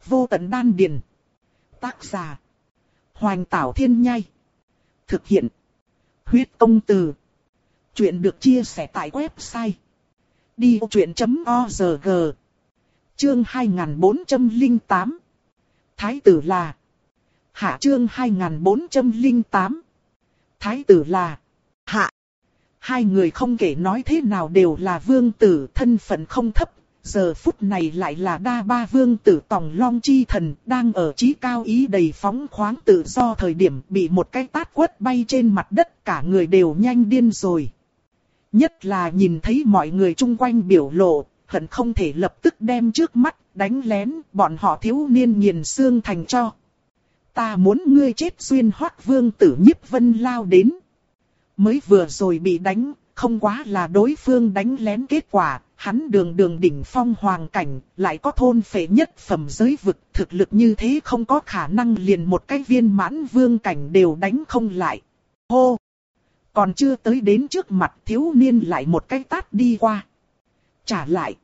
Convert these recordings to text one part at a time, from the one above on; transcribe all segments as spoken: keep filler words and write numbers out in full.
Vô tận đan điền. Tác giả. Hoành Tảo Thiên Nhai. Thực hiện. Huyết Công Từ. Chuyện được chia sẻ tại website đi vô chuyện chấm org. Chương hai nghìn bốn trăm lẻ tám. Thái tử là. Hạ. Chương hai nghìn bốn trăm lẻ tám. Thái tử là. Hạ. Hai người không kể nói thế nào đều là vương tử, thân phận không thấp. Giờ phút này lại là đa ba vương tử Tòng Long chi thần, đang ở trí cao ý đầy phóng khoáng tự do thời điểm bị một cái tát quất bay trên mặt đất, cả người đều nhanh điên rồi. Nhất là nhìn thấy mọi người chung quanh biểu lộ, hận không thể lập tức đem trước mắt, đánh lén, bọn họ thiếu niên nghiền xương thành cho. Ta muốn ngươi chết. Duyên Hoắc vương tử Nhiếp Vân lao đến. Mới vừa rồi bị đánh, không quá là đối phương đánh lén kết quả. Hắn đường đường đỉnh phong hoàng cảnh, lại có thôn phệ nhất phẩm giới vực, thực lực như thế không có khả năng liền một cái viên mãn vương cảnh đều đánh không lại. Hô! Còn chưa tới đến trước mặt thiếu niên lại một cái tát đi qua. Trả lại!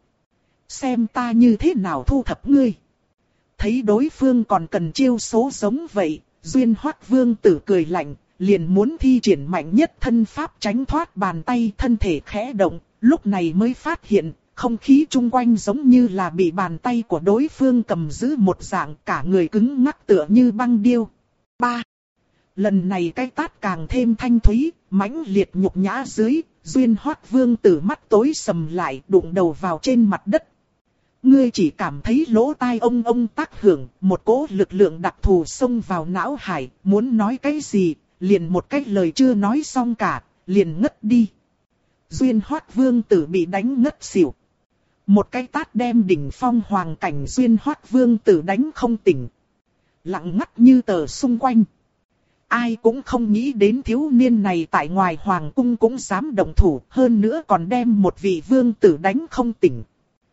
Xem ta như thế nào thu thập ngươi. Thấy đối phương còn cần chiêu số giống vậy, Duyên Hoắc vương tử cười lạnh, liền muốn thi triển mạnh nhất thân pháp tránh thoát bàn tay, thân thể khẽ động. Lúc này mới phát hiện, không khí chung quanh giống như là bị bàn tay của đối phương cầm giữ một dạng, cả người cứng ngắc tựa như băng điêu. Ba. Lần này cái tát càng thêm thanh thúy, mãnh liệt nhục nhã dưới, Duyên Hoắc vương tử mắt tối sầm lại, đụng đầu vào trên mặt đất. Ngươi chỉ cảm thấy lỗ tai ông ông tác hưởng, một cỗ lực lượng đặc thù xông vào não hải, muốn nói cái gì, liền một cái lời chưa nói xong cả, liền ngất đi. Duyên Hoắc vương tử bị đánh ngất xỉu. Một cái tát đem đỉnh phong hoàng cảnh Duyên Hoắc vương tử đánh không tỉnh. Lặng ngắt như tờ xung quanh. Ai cũng không nghĩ đến thiếu niên này tại ngoài hoàng cung cũng dám động thủ, hơn nữa còn đem một vị vương tử đánh không tỉnh.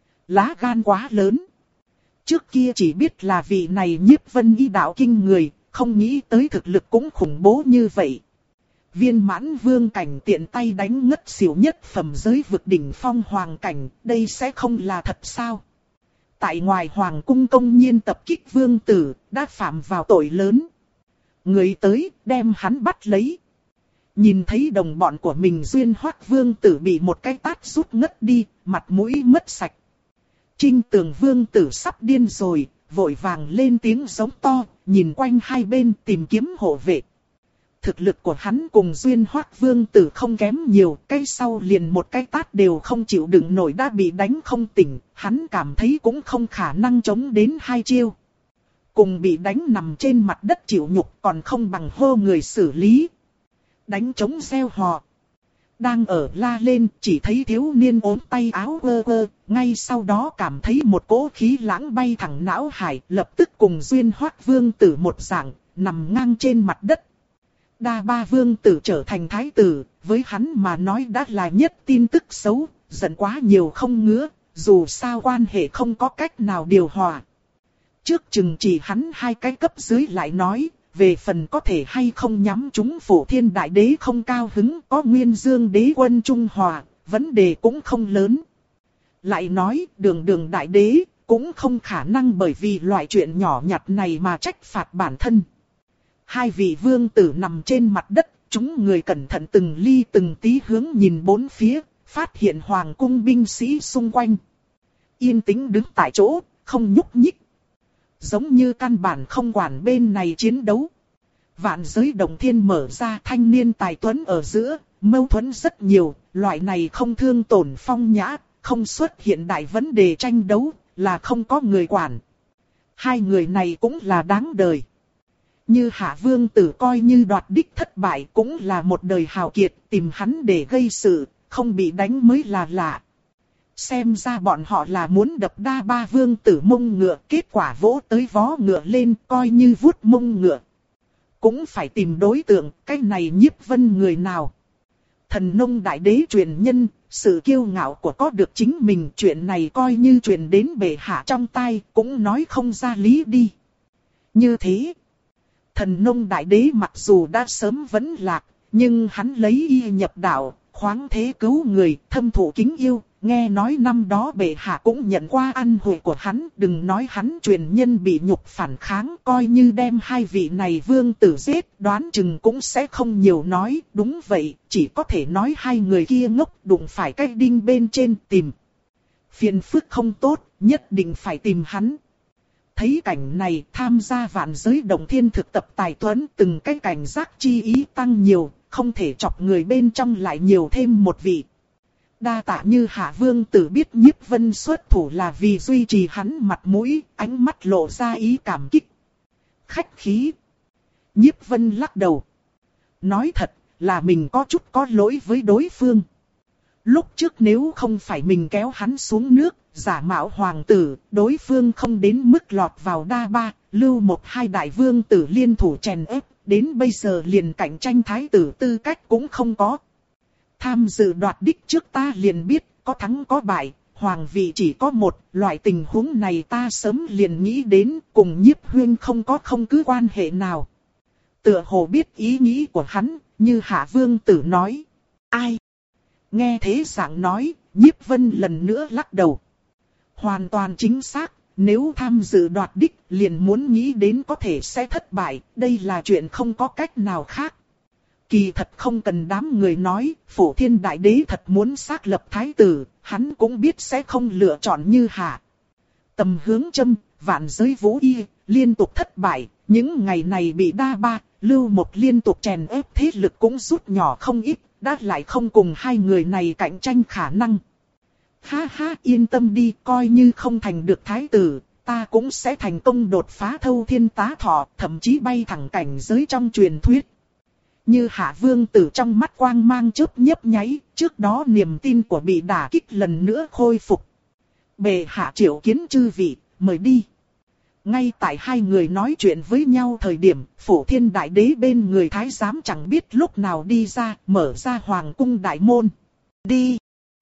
Lá gan quá lớn. Trước kia chỉ biết là vị này Nhiếp Vân y đạo kinh người, không nghĩ tới thực lực cũng khủng bố như vậy. Viên mãn vương cảnh tiện tay đánh ngất xỉu nhất phẩm giới vực đỉnh phong hoàng cảnh, đây sẽ không là thật sao? Tại ngoài hoàng cung công nhiên tập kích vương tử, đã phạm vào tội lớn. Người tới, đem hắn bắt lấy. Nhìn thấy đồng bọn của mình Duyên Hoắc vương tử bị một cái tát sút ngất đi, mặt mũi mất sạch. Trinh Tường vương tử sắp điên rồi, vội vàng lên tiếng giống to, nhìn quanh hai bên tìm kiếm hộ vệ. Thực lực của hắn cùng Duyên Hoắc vương tử không kém nhiều, cái sau liền một cái tát đều không chịu đựng nổi đã bị đánh không tỉnh, hắn cảm thấy cũng không khả năng chống đến hai chiêu. Cùng bị đánh nằm trên mặt đất chịu nhục còn không bằng hô người xử lý. Đánh trống reo hò. Đang ở la lên, chỉ thấy thiếu niên ốm tay áo quơ quơ, ngay sau đó cảm thấy một cỗ khí lãng bay thẳng não hải, lập tức cùng Duyên Hoắc vương tử một dạng, nằm ngang trên mặt đất. Đa ba vương tử trở thành thái tử, với hắn mà nói đã là nhất tin tức xấu, giận quá nhiều không ngứa, dù sao quan hệ không có cách nào điều hòa. Trước chừng chỉ hắn hai cái cấp dưới lại nói, về phần có thể hay không nhắm chúng Phổ Thiên Đại Đế không cao hứng, có Nguyên Dương Đế quân trung hòa, vấn đề cũng không lớn. Lại nói, đường đường Đại Đế, cũng không khả năng bởi vì loại chuyện nhỏ nhặt này mà trách phạt bản thân. Hai vị vương tử nằm trên mặt đất, chúng người cẩn thận từng ly từng tí hướng nhìn bốn phía, phát hiện hoàng cung binh sĩ xung quanh. Yên tĩnh đứng tại chỗ, không nhúc nhích. Giống như căn bản không quản bên này chiến đấu. Vạn giới đồng thiên mở ra, thanh niên tài tuấn ở giữa, mâu thuẫn rất nhiều, loại này không thương tổn phong nhã, không xuất hiện đại vấn đề tranh đấu, là không có người quản. Hai người này cũng là đáng đời. Như Hạ vương tử coi như đoạt đích thất bại cũng là một đời hào kiệt, tìm hắn để gây sự, không bị đánh mới là lạ. Xem ra bọn họ là muốn đập đa ba vương tử mông ngựa, kết quả vỗ tới vó ngựa lên coi như vuốt mông ngựa. Cũng phải tìm đối tượng, cái này Nhiếp Vân người nào. Thần nông đại đế truyền nhân, sự kiêu ngạo của có được chính mình, chuyện này coi như truyền đến bệ hạ trong tai, cũng nói không ra lý đi. Như thế, thần nông đại đế mặc dù đã sớm vẫn lạc, nhưng hắn lấy y nhập đạo, khoáng thế cứu người, thâm thụ kính yêu, nghe nói năm đó bệ hạ cũng nhận qua ăn hội của hắn, đừng nói hắn truyền nhân bị nhục phản kháng, coi như đem hai vị này vương tử giết, đoán chừng cũng sẽ không nhiều nói, đúng vậy, chỉ có thể nói hai người kia ngốc đụng phải cái đinh bên trên tìm. Phiền phức không tốt, nhất định phải tìm hắn. Thấy cảnh này, tham gia vạn giới động thiên thực tập tài tuấn từng cái cảnh giác chi ý tăng nhiều, không thể chọc người bên trong lại nhiều thêm một vị. Đa tạ Như Hạ vương tử biết Nhiếp Vân xuất thủ là vì duy trì hắn mặt mũi, ánh mắt lộ ra ý cảm kích. Khách khí. Nhiếp Vân lắc đầu. Nói thật là mình có chút có lỗi với đối phương. Lúc trước nếu không phải mình kéo hắn xuống nước, giả mạo hoàng tử, đối phương không đến mức lọt vào đa ba, lưu một hai đại vương tử liên thủ chèn ép, đến bây giờ liền cạnh tranh thái tử tư cách cũng không có. Tham dự đoạt đích trước ta liền biết, có thắng có bại, hoàng vị chỉ có một, loại tình huống này ta sớm liền nghĩ đến, cùng Nhiếp Huyên không có không cứ quan hệ nào. Tựa hồ biết ý nghĩ của hắn, Như Hạ vương tử nói. Ai? Nghe thế dạng nói, Nhiếp Vân lần nữa lắc đầu. Hoàn toàn chính xác, nếu tham dự đoạt đích liền muốn nghĩ đến có thể sẽ thất bại, đây là chuyện không có cách nào khác. Kỳ thật không cần đám người nói, Phổ Thiên Đại Đế thật muốn xác lập thái tử, hắn cũng biết sẽ không lựa chọn Như Hạ. Tầm hướng châm, vạn giới vũ y, liên tục thất bại, những ngày này bị đa ba, lưu một liên tục chèn ép thế lực cũng rút nhỏ không ít, đã lại không cùng hai người này cạnh tranh khả năng. Ha ha, yên tâm đi, coi như không thành được thái tử, ta cũng sẽ thành công đột phá thâu thiên tá thọ, thậm chí bay thẳng cảnh giới trong truyền thuyết. Như Hạ vương tử trong mắt quang mang chớp nhấp nháy, trước đó niềm tin của bị đả kích lần nữa khôi phục. Bệ hạ triệu kiến chư vị, mời đi. Ngay tại hai người nói chuyện với nhau thời điểm, Phổ Thiên Đại Đế bên người thái giám chẳng biết lúc nào đi ra, mở ra hoàng cung đại môn. Đi!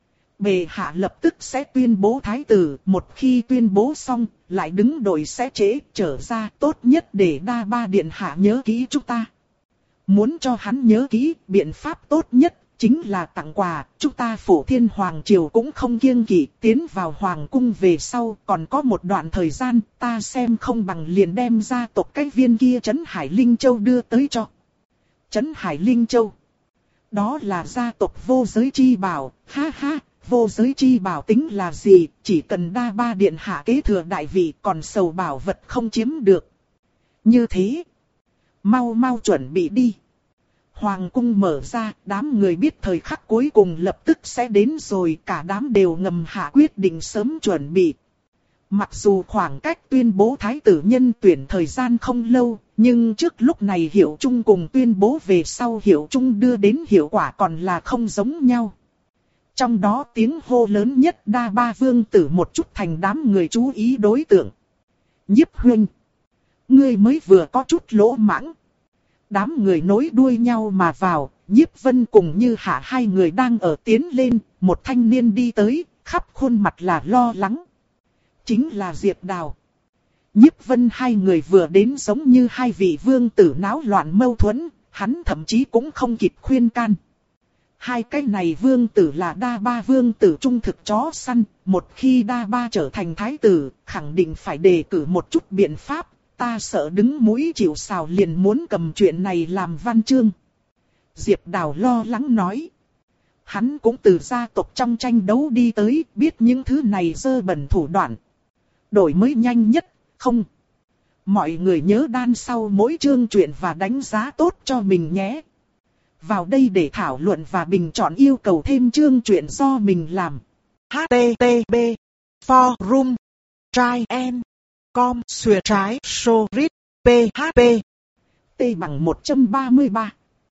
Bệ hạ lập tức sẽ tuyên bố thái tử, một khi tuyên bố xong, lại đứng đội sẽ trễ, trở ra, tốt nhất để đa ba điện hạ nhớ kỹ chúng ta. Muốn cho hắn nhớ kỹ, biện pháp tốt nhất, chính là tặng quà, chúng ta Phổ Thiên Hoàng Triều cũng không kiêng kỵ, tiến vào Hoàng cung về sau, còn có một đoạn thời gian, ta xem không bằng liền đem gia tộc cái viên kia Trấn Hải Linh Châu đưa tới cho. Trấn Hải Linh Châu. Đó là gia tộc vô giới chi bảo, ha ha, vô giới chi bảo tính là gì, chỉ cần đa ba điện hạ kế thừa đại vị còn sầu bảo vật không chiếm được. Như thế, mau mau chuẩn bị đi. Hoàng cung mở ra, đám người biết thời khắc cuối cùng lập tức sẽ đến rồi, cả đám đều ngầm hạ quyết định sớm chuẩn bị. Mặc dù khoảng cách tuyên bố thái tử nhân tuyển thời gian không lâu, nhưng trước lúc này Hiệu Trung cùng tuyên bố về sau Hiệu Trung đưa đến hiệu quả còn là không giống nhau. Trong đó tiếng hô lớn nhất đa ba vương tử một chút thành đám người chú ý đối tượng. Nhiếp Huynh, ngươi mới vừa có chút lỗ mãng. Đám người nối đuôi nhau mà vào, Nhiếp Vân cùng Như Hạ hai người đang ở tiến lên, một thanh niên đi tới, khắp khuôn mặt là lo lắng. Chính là Diệp Đào. Nhiếp Vân hai người vừa đến giống như hai vị vương tử náo loạn mâu thuẫn, hắn thậm chí cũng không kịp khuyên can. Hai cái này vương tử là đa ba vương tử trung thực chó săn, một khi đa ba trở thành thái tử, khẳng định phải đề cử một chút biện pháp. Ta sợ đứng mũi chịu sào liền muốn cầm chuyện này làm văn chương. Diệp Đào lo lắng nói. Hắn cũng từ gia tộc trong tranh đấu đi tới, biết những thứ này dơ bẩn thủ đoạn. Đổi mới nhanh nhất, không. Mọi người nhớ đan sau mỗi chương truyện và đánh giá tốt cho mình nhé. Vào đây để thảo luận và bình chọn yêu cầu thêm chương truyện do mình làm. H T T P Forum Try and Com xuyệt trái Sorit P H P T bằng một trăm ba mươi ba.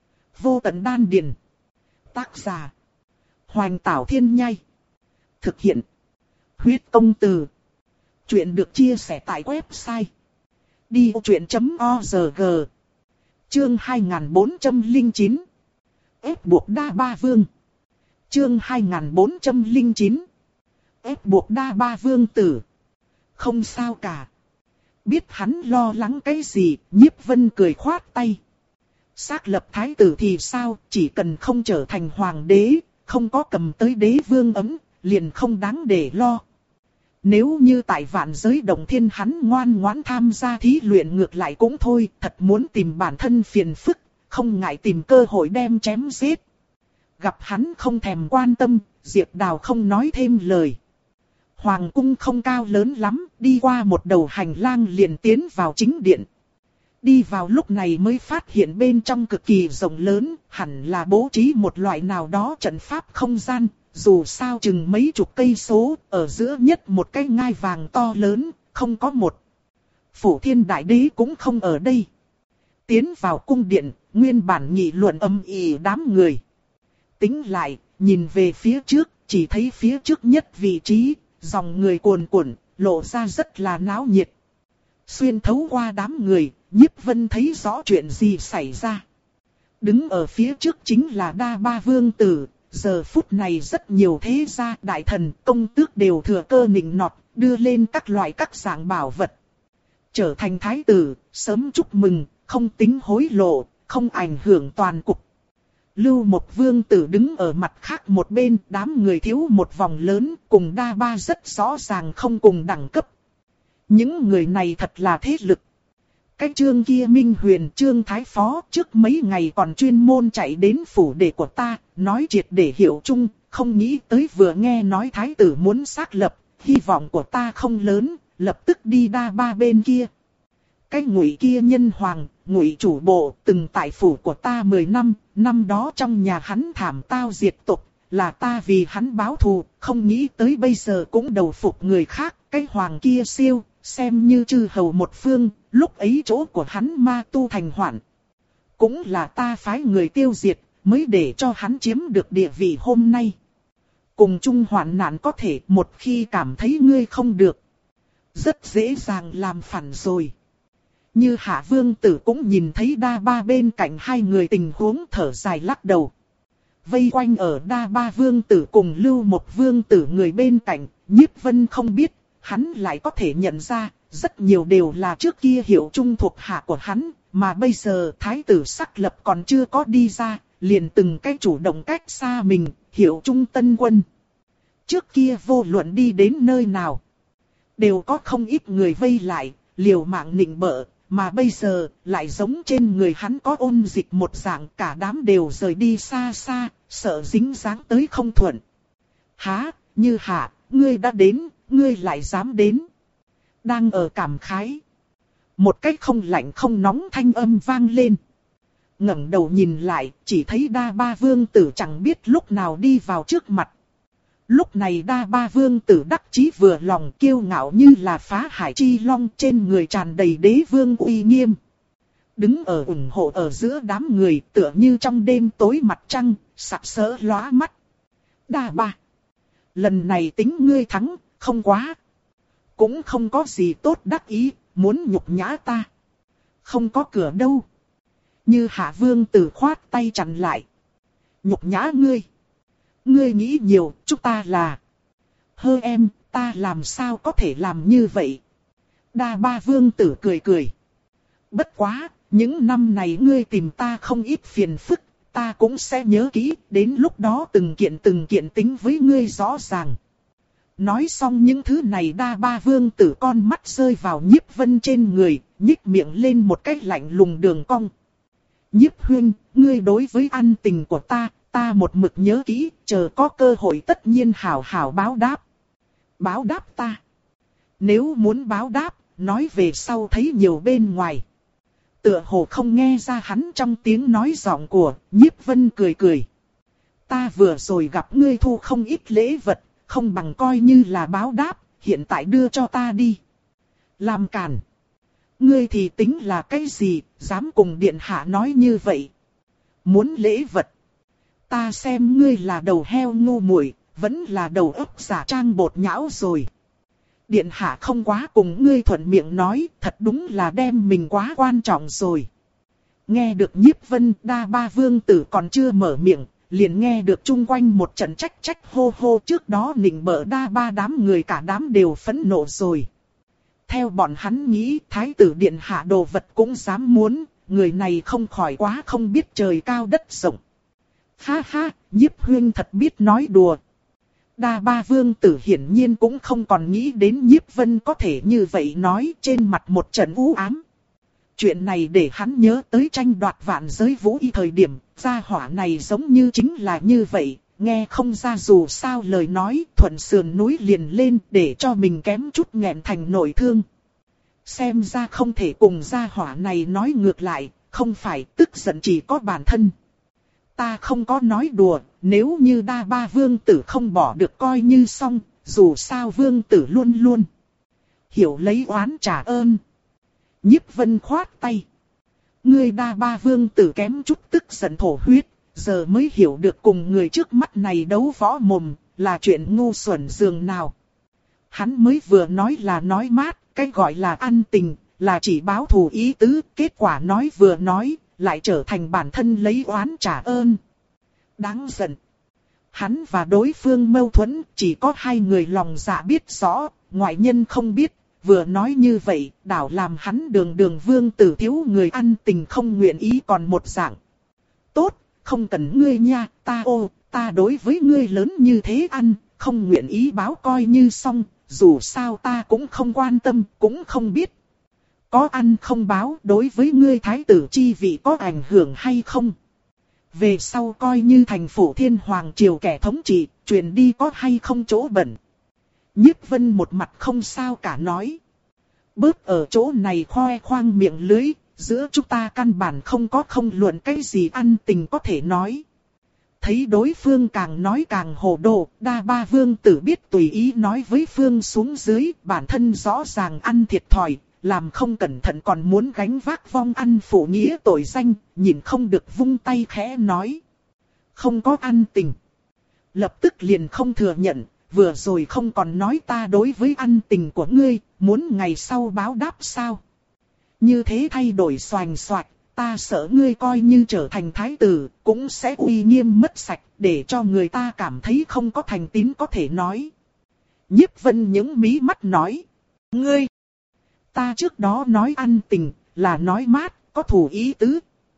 Vô tận đan điền. Tác giả Hoành Tảo Thiên Nhai. Thực hiện Huyết Công Từ. Chuyện được chia sẻ tại website đi ô chuyện chấm org. Chương hai nghìn bốn trăm lẻ chín. Ép buộc đa ba vương. Chương hai nghìn bốn trăm lẻ chín. Ép buộc đa ba vương tử. Không sao cả. Biết hắn lo lắng cái gì, Nhiếp Vân cười khoát tay. Xác lập thái tử thì sao, chỉ cần không trở thành hoàng đế, không có cầm tới đế vương ấm, liền không đáng để lo. Nếu như tại vạn giới động thiên hắn ngoan ngoãn tham gia thí luyện ngược lại cũng thôi, thật muốn tìm bản thân phiền phức, không ngại tìm cơ hội đem chém giết. Gặp hắn không thèm quan tâm, Diệp Đào không nói thêm lời. Hoàng cung không cao lớn lắm, đi qua một đầu hành lang liền tiến vào chính điện. Đi vào lúc này mới phát hiện bên trong cực kỳ rộng lớn, hẳn là bố trí một loại nào đó trận pháp không gian. Dù sao chừng mấy chục cây số, ở giữa nhất một cái ngai vàng to lớn, không có một. Phổ Thiên Đại Đế cũng không ở đây. Tiến vào cung điện, nguyên bản nghị luận âm ỉ đám người. Tính lại, nhìn về phía trước, chỉ thấy phía trước nhất vị trí, dòng người cuồn cuộn, lộ ra rất là náo nhiệt. Xuyên thấu qua đám người, Nhiếp Vân thấy rõ chuyện gì xảy ra. Đứng ở phía trước chính là Đa Ba Vương Tử. Giờ phút này rất nhiều thế gia, đại thần, công tước đều thừa cơ nịnh nọt, đưa lên các loại các dạng bảo vật. Trở thành thái tử, sớm chúc mừng, không tính hối lộ, không ảnh hưởng toàn cục. Lưu Mộc Vương Tử đứng ở mặt khác một bên, đám người thiếu một vòng lớn, cùng Đa Ba rất rõ ràng không cùng đẳng cấp. Những người này thật là thế lực. Cái Trương kia Minh Huyền, Trương Thái Phó trước mấy ngày còn chuyên môn chạy đến phủ đệ của ta, nói triệt để hiểu chung, không nghĩ tới vừa nghe nói Thái tử muốn xác lập, hy vọng của ta không lớn, lập tức đi Đa Ba bên kia. Cái Ngụy kia Nhân Hoàng, Ngụy chủ bộ, từng tại phủ của ta mười năm, năm đó trong nhà hắn thảm tao diệt tộc, là ta vì hắn báo thù, không nghĩ tới bây giờ cũng đầu phục người khác, cái Hoàng kia siêu. Xem như chư hầu một phương, lúc ấy chỗ của hắn ma tu thành hoạn. Cũng là ta phái người tiêu diệt, mới để cho hắn chiếm được địa vị hôm nay. Cùng chung hoạn nạn có thể một khi cảm thấy ngươi không được. Rất dễ dàng làm phản rồi. Như Hạ Vương Tử cũng nhìn thấy Đa Ba bên cạnh hai người tình huống thở dài lắc đầu. Vây quanh ở Đa Ba Vương Tử cùng Lưu Mộc Vương Tử người bên cạnh, Nhiếp Vân không biết. Hắn lại có thể nhận ra, rất nhiều đều là trước kia hiệu trung thuộc hạ của hắn, mà bây giờ thái tử sắc lập còn chưa có đi ra, liền từng cái chủ động cách xa mình, hiệu trung tân quân. Trước kia vô luận đi đến nơi nào, đều có không ít người vây lại, liều mạng nịnh bợ, mà bây giờ lại giống trên người hắn có ôn dịch một dạng, cả đám đều rời đi xa xa, sợ dính dáng tới không thuận. Há, Như Hạ, ngươi đã đến. Ngươi lại dám đến. Đang ở cảm khái. Một cách không lạnh không nóng thanh âm vang lên. Ngẩng đầu nhìn lại, chỉ thấy Đa Ba Vương Tử chẳng biết lúc nào đi vào trước mặt. Lúc này Đa Ba Vương Tử đắc chí vừa lòng kiêu ngạo như là phá hải chi long, trên người tràn đầy đế vương uy nghiêm. Đứng ở ủng hộ ở giữa đám người tựa như trong đêm tối mặt trăng, sặc sỡ lóa mắt. Đa Ba, lần này tính ngươi thắng. Không quá. Cũng không có gì tốt đắc ý, muốn nhục nhã ta. Không có cửa đâu. Như Hạ Vương Tử khoát tay chặn lại. Nhục nhã ngươi. Ngươi nghĩ nhiều, chúng ta là. Hơ em, ta làm sao có thể làm như vậy. Đa Ba Vương Tử cười cười. Bất quá, những năm này ngươi tìm ta không ít phiền phức, ta cũng sẽ nhớ kỹ, đến lúc đó từng kiện từng kiện tính với ngươi rõ ràng. Nói xong những thứ này Đa Ba Vương Tử con mắt rơi vào Nhiếp Vân trên người, nhích miệng lên một cái lạnh lùng đường cong. Nhiếp huynh, ngươi đối với ân tình của ta, ta một mực nhớ kỹ, chờ có cơ hội tất nhiên hảo hảo báo đáp. Báo đáp ta? Nếu muốn báo đáp, nói về sau thấy nhiều bên ngoài. Tựa hồ không nghe ra hắn trong tiếng nói giọng của, Nhiếp Vân cười cười. Ta vừa rồi gặp ngươi thu không ít lễ vật. Không bằng coi như là báo đáp, hiện tại đưa cho ta đi. Làm cản. Ngươi thì tính là cái gì, dám cùng điện hạ nói như vậy. Muốn lễ vật. Ta xem ngươi là đầu heo ngu muội, vẫn là đầu óc giả trang bột nhão rồi. Điện hạ không quá cùng ngươi thuận miệng nói, thật đúng là đem mình quá quan trọng rồi. Nghe được Nhiếp Vân, Đa Ba Vương Tử còn chưa mở miệng. Liền nghe được chung quanh một trận trách trách hô hô, trước đó nịnh bợ Đa Ba đám người cả đám đều phẫn nộ rồi. Theo bọn hắn nghĩ thái tử điện hạ đồ vật cũng dám muốn, người này không khỏi quá không biết trời cao đất rộng. Ha ha, Nhiếp huynh thật biết nói đùa. Đa Ba Vương tử hiển nhiên cũng không còn nghĩ đến Nhiếp Vân có thể như vậy nói, trên mặt một trận u ám. Chuyện này để hắn nhớ tới tranh đoạt vạn giới vũ y thời điểm, gia hỏa này giống như chính là như vậy, nghe không ra dù sao lời nói, thuận sườn núi liền lên để cho mình kém chút nghẹn thành nội thương. Xem ra không thể cùng gia hỏa này nói ngược lại, không phải tức giận chỉ có bản thân. Ta không có nói đùa, nếu như Đa Ba Vương tử không bỏ được coi như xong, dù sao Vương tử luôn luôn hiểu lấy oán trả ơn. Nhiếp Vân khoát tay. Ngươi Đa Ba Vương tử kém chút tức giận thổ huyết, giờ mới hiểu được cùng người trước mắt này đấu võ mồm, là chuyện ngu xuẩn dường nào. Hắn mới vừa nói là nói mát, cái gọi là ăn tình, là chỉ báo thù ý tứ, kết quả nói vừa nói, lại trở thành bản thân lấy oán trả ơn. Đáng giận. Hắn và đối phương mâu thuẫn, chỉ có hai người lòng dạ biết rõ, ngoại nhân không biết. Vừa nói như vậy, đảo làm hắn đường đường vương tử thiếu người ăn tình không nguyện ý còn một dạng. Tốt, không cần ngươi nha, ta ô, ta đối với ngươi lớn như thế ăn, không nguyện ý báo coi như xong, dù sao ta cũng không quan tâm, cũng không biết. Có ăn không báo đối với ngươi thái tử chi vị có ảnh hưởng hay không? Về sau coi như thành phủ thiên hoàng triều kẻ thống trị, truyền đi có hay không chỗ bẩn. Nhiếp Vân một mặt không sao cả nói. Bớt ở chỗ này khoe khoang miệng lưới, giữa chúng ta căn bản không có không luận cái gì ăn tình có thể nói. Thấy đối phương càng nói càng hồ đồ, Đa Ba Vương tử biết tùy ý nói với phương xuống dưới, bản thân rõ ràng ăn thiệt thòi, làm không cẩn thận còn muốn gánh vác vong ăn phụ nghĩa tội danh, nhìn không được vung tay khẽ nói. Không có ăn tình. Lập tức liền không thừa nhận, vừa rồi không còn nói ta đối với ăn tình của ngươi, muốn ngày sau báo đáp sao. Như thế thay đổi xoành xoạch, ta sợ ngươi coi như trở thành thái tử, cũng sẽ uy nghiêm mất sạch, để cho người ta cảm thấy không có thành tín có thể nói. Nhiếp Vân những mí mắt nói. Ngươi! Ta trước đó nói ăn tình, là nói mát, có thủ ý tứ.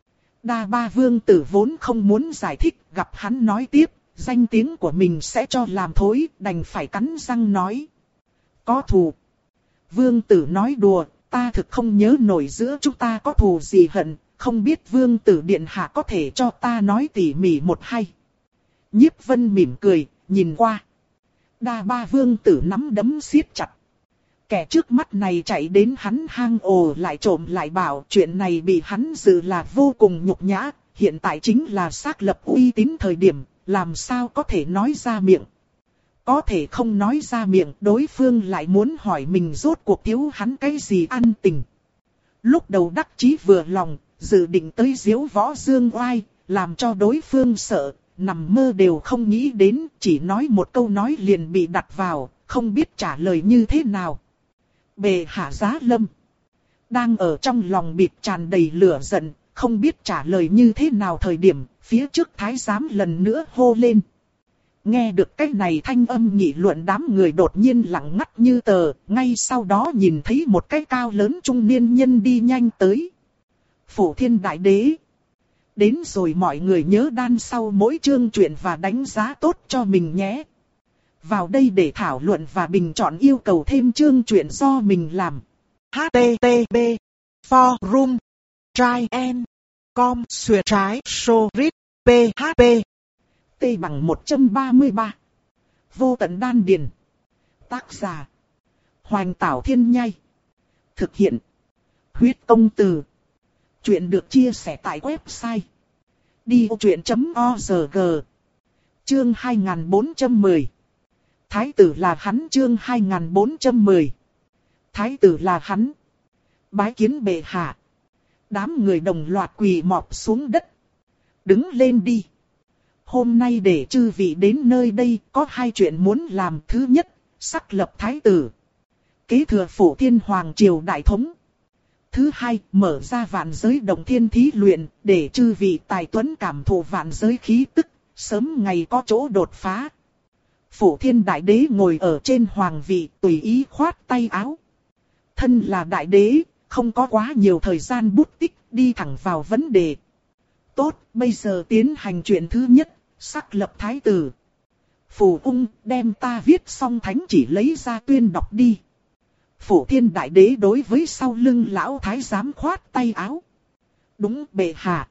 Đa Ba Vương tử vốn không muốn giải thích, gặp hắn nói tiếp, danh tiếng của mình sẽ cho làm thối, đành phải cắn răng nói. Có thù. Vương tử nói đùa, ta thực không nhớ nổi giữa chúng ta có thù gì hận, không biết Vương tử điện hạ có thể cho ta nói tỉ mỉ một hay. Nhiếp Vân mỉm cười, nhìn qua. Đa Ba Vương tử nắm đấm siết chặt. Kẻ trước mắt này chạy đến hắn hang ồ lại trộm lại bảo chuyện này bị hắn dự là vô cùng nhục nhã, hiện tại chính là xác lập uy tín thời điểm, làm sao có thể nói ra miệng. Có thể không nói ra miệng, đối phương lại muốn hỏi mình rốt cuộc thiếu hắn cái gì ăn tình. Lúc đầu đắc chí vừa lòng, dự định tới diếu võ dương oai, làm cho đối phương sợ, nằm mơ đều không nghĩ đến, chỉ nói một câu nói liền bị đặt vào, không biết trả lời như thế nào. Bệ hạ giá lâm. Đang ở trong lòng bịt tràn đầy lửa giận, không biết trả lời như thế nào thời điểm, phía trước thái giám lần nữa hô lên. Nghe được cái này thanh âm nghị luận đám người đột nhiên lặng ngắt như tờ, ngay sau đó nhìn thấy một cái cao lớn trung niên nhân đi nhanh tới. Phổ Thiên Đại Đế. Đến rồi mọi người nhớ đan sau mỗi chương truyện và đánh giá tốt cho mình nhé. Vào đây để thảo luận và bình chọn yêu cầu thêm chương truyện do mình làm. H T T P Forum Try and Com Xuyệt trái So Read P H P T bằng một trăm ba mươi ba. Vô tận đan điền. Tác giả Hoành Tảo Thiên Nhai. Thực hiện Huyết Công Từ. Chuyện được chia sẻ tại website đi ô truyện chấm org. Chương hai nghìn bốn trăm mười. Thái tử là hắn. Chương hai nghìn bốn trăm mười. Thái tử là hắn. Bái kiến bệ hạ. Đám người đồng loạt quỳ mọp xuống đất. Đứng lên đi. Hôm nay để chư vị đến nơi đây có hai chuyện muốn làm. Thứ nhất, sắc lập thái tử. Kế thừa Phổ Thiên Hoàng Triều Đại Thống. Thứ hai, mở ra vạn giới động thiên thí luyện, để chư vị tài tuấn cảm thụ vạn giới khí tức, sớm ngày có chỗ đột phá. Phổ Thiên Đại Đế ngồi ở trên hoàng vị, tùy ý khoát tay áo. Thân là đại đế, không có quá nhiều thời gian bút tích, đi thẳng vào vấn đề. Tốt, bây giờ tiến hành chuyện thứ nhất, sắc lập thái tử. Phù ung, đem ta viết xong thánh chỉ lấy ra tuyên đọc đi. Phổ Thiên Đại Đế đối với sau lưng lão thái giám khoát tay áo. Đúng bệ hạ.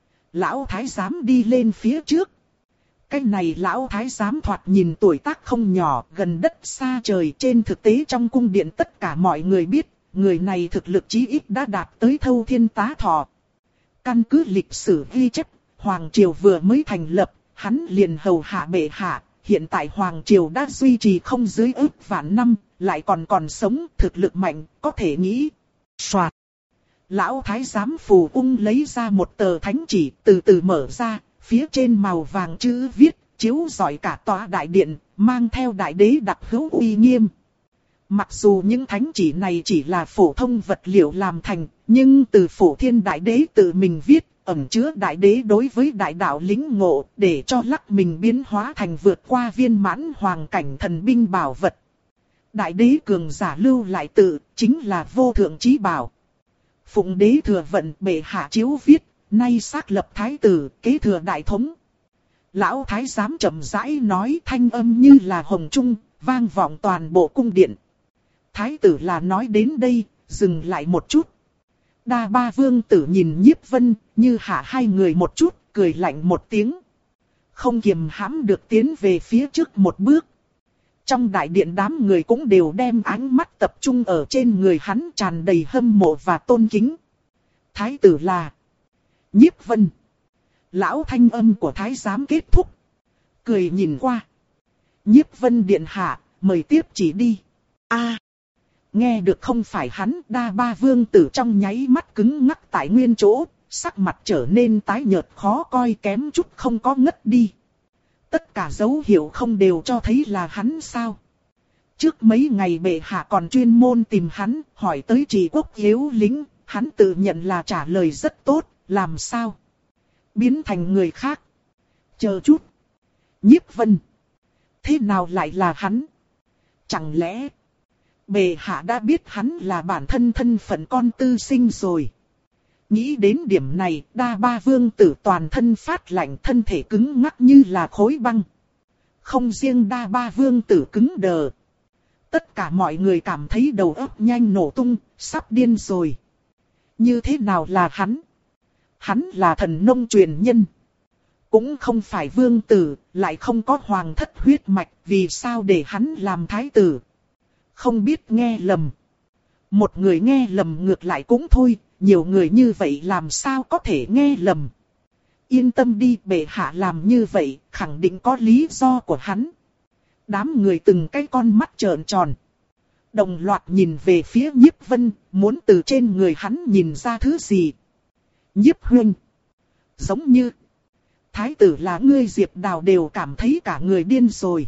Lão thái giám đi lên phía trước. Cái này lão thái giám thoạt nhìn tuổi tác không nhỏ, gần đất xa trời. Trên thực tế trong cung điện tất cả mọi người biết, người này thực lực chí ít đã đạt tới thâu thiên tá thọ. Căn cứ lịch sử ghi chép, Hoàng Triều vừa mới thành lập, hắn liền hầu hạ bệ hạ. Hiện tại Hoàng Triều đã duy trì không dưới ước vạn năm, lại còn còn sống, thực lực mạnh, có thể nghĩ. Soạt. Lão thái giám Phù Ung lấy ra một tờ thánh chỉ, từ từ mở ra, phía trên màu vàng chữ viết, chiếu rọi cả tòa đại điện, mang theo đại đế đặc hữu uy nghiêm. Mặc dù những thánh chỉ này chỉ là phổ thông vật liệu làm thành, nhưng từ Phổ Thiên Đại Đế tự mình viết, ẩn chứa đại đế đối với đại đạo lĩnh ngộ, để cho lắc mình biến hóa thành vượt qua viên mãn hoàng cảnh thần binh bảo vật. Đại đế cường giả lưu lại tự, chính là vô thượng chí bảo. Phụng đế thừa vận bệ hạ chiếu viết, nay xác lập thái tử, kế thừa đại thống. Lão thái giám chậm rãi nói, thanh âm như là hồng trung, vang vọng toàn bộ cung điện. Thái tử là nói đến đây, dừng lại một chút. Đa Ba Vương tử nhìn Nhiếp Vân, như hạ hai người một chút, cười lạnh một tiếng. Không kiềm hãm được tiến về phía trước một bước. Trong đại điện đám người cũng đều đem ánh mắt tập trung ở trên người hắn, tràn đầy hâm mộ và tôn kính. Thái tử là Nhiếp Vân. Lão thanh âm của thái giám kết thúc. Cười nhìn qua. Nhiếp Vân điện hạ, mời tiếp chỉ đi. A. Nghe được không phải hắn, Đa Ba Vương tử trong nháy mắt cứng ngắc tại nguyên chỗ, sắc mặt trở nên tái nhợt khó coi, kém chút không có ngất đi. Tất cả dấu hiệu không đều cho thấy là hắn sao. Trước mấy ngày bệ hạ còn chuyên môn tìm hắn, hỏi tới Trì Quốc yếu lính, hắn tự nhận là trả lời rất tốt, làm sao? Biến thành người khác. Chờ chút. Nhiếp Vân. Thế nào lại là hắn? Chẳng lẽ bệ hạ đã biết hắn là bản thân thân phận con tư sinh rồi? Nghĩ đến điểm này, Đa Ba Vương tử toàn thân phát lạnh, thân thể cứng ngắc như là khối băng. Không riêng Đa Ba Vương tử cứng đờ. Tất cả mọi người cảm thấy đầu óc nhanh nổ tung, sắp điên rồi. Như thế nào là hắn? Hắn là thần nông truyền nhân. Cũng không phải vương tử, lại không có hoàng thất huyết mạch, vì sao để hắn làm thái tử? Không biết nghe lầm. Một người nghe lầm ngược lại cũng thôi, nhiều người như vậy làm sao có thể nghe lầm. Yên tâm đi, bệ hạ làm như vậy, khẳng định có lý do của hắn. Đám người từng cái con mắt trợn tròn. Đồng loạt nhìn về phía Nhiếp Vân, muốn từ trên người hắn nhìn ra thứ gì. Nhiếp huynh. Giống như thái tử là ngươi, Diệp Đào đều cảm thấy cả người điên rồi.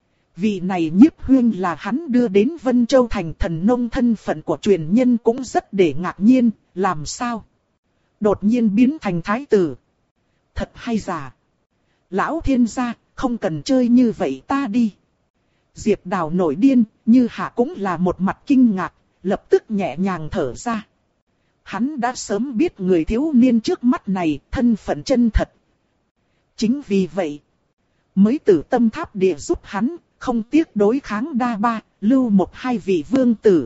Vị này Nhiếp huynh là hắn đưa đến Vân Châu thành thần nông, thân phận của truyền nhân cũng rất để ngạc nhiên, làm sao? Đột nhiên biến thành thái tử. Thật hay giả? Lão thiên gia, không cần chơi như vậy ta đi. Diệp Đào nổi điên, như hạ cũng là một mặt kinh ngạc, lập tức nhẹ nhàng thở ra. Hắn đã sớm biết người thiếu niên trước mắt này thân phận chân thật. Chính vì vậy, mới Tử Tâm Tháp Địa giúp hắn, không tiếc đối kháng Đa Ba, lưu một hai vị vương tử.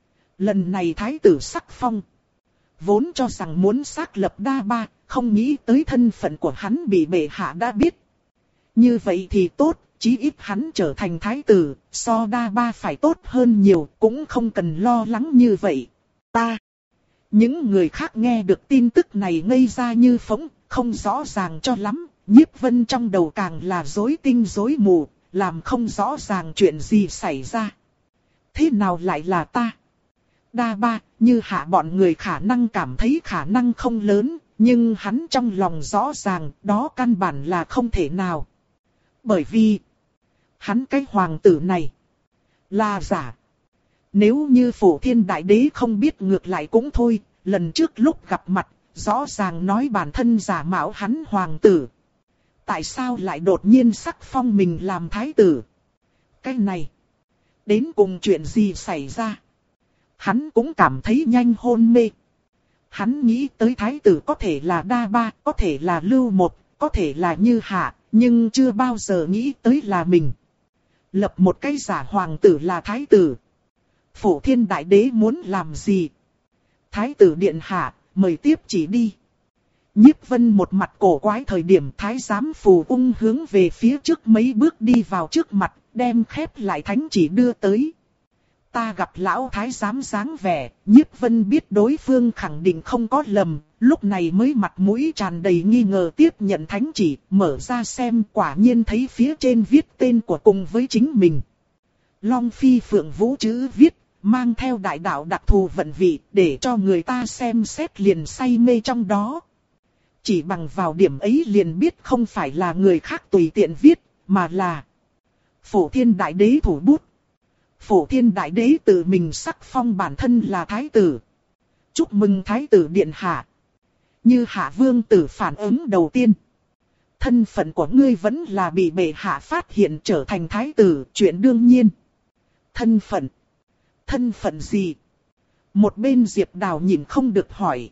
Lần này thái tử sắc phong, vốn cho rằng muốn xác lập Đa Ba, không nghĩ tới thân phận của hắn bị bệ hạ đã biết. Như vậy thì tốt, chí ít hắn trở thành thái tử, so Đa Ba phải tốt hơn nhiều, cũng không cần lo lắng như vậy. Ta, những người khác nghe được tin tức này ngây ra như phỗng, không rõ ràng cho lắm. Nhiếp Vân trong đầu càng là rối tinh rối mù, làm không rõ ràng chuyện gì xảy ra. Thế nào lại là ta? Đa Ba, như hạ bọn người khả năng cảm thấy khả năng không lớn, nhưng hắn trong lòng rõ ràng đó căn bản là không thể nào. Bởi vì, hắn cái hoàng tử này là giả. Nếu như Phổ Thiên Đại Đế không biết ngược lại cũng thôi, lần trước lúc gặp mặt, rõ ràng nói bản thân giả mạo hắn hoàng tử. Tại sao lại đột nhiên sắc phong mình làm thái tử? Cái này, đến cùng chuyện gì xảy ra? Hắn cũng cảm thấy nhanh hôn mê. Hắn nghĩ tới thái tử có thể là Đa Ba, có thể là Lưu Một, có thể là Như Hạ, Nhưng chưa bao giờ nghĩ tới là mình lập một cái giả hoàng tử là thái tử. Phổ Thiên Đại Đế muốn làm gì? Thái tử điện hạ, mời tiếp chỉ đi. Nhiếp Vân một mặt cổ quái thời điểm thái giám Phù Ung hướng về phía trước mấy bước đi vào trước mặt, đem khép lại thánh chỉ đưa tới. Ta gặp lão thái giám dáng vẻ, Nhiếp Vân biết đối phương khẳng định không có lầm, lúc này mới mặt mũi tràn đầy nghi ngờ tiếp nhận thánh chỉ, mở ra xem, quả nhiên thấy phía trên viết tên của cùng với chính mình. Long Phi Phượng Vũ chữ viết, mang theo đại đạo đặc thù vận vị, để cho người ta xem xét liền say mê trong đó. Chỉ bằng vào điểm ấy liền biết không phải là người khác tùy tiện viết, mà là Phổ Thiên Đại Đế thủ bút. Phổ Thiên Đại Đế tự mình sắc phong bản thân là thái tử. Chúc mừng thái tử điện hạ. Như hạ vương tử phản ứng đầu tiên. Thân phận của ngươi vẫn là bị bệ hạ phát hiện trở thành thái tử, chuyện đương nhiên. Thân phận? Thân phận gì? Một bên Diệp Đào nhìn không được hỏi.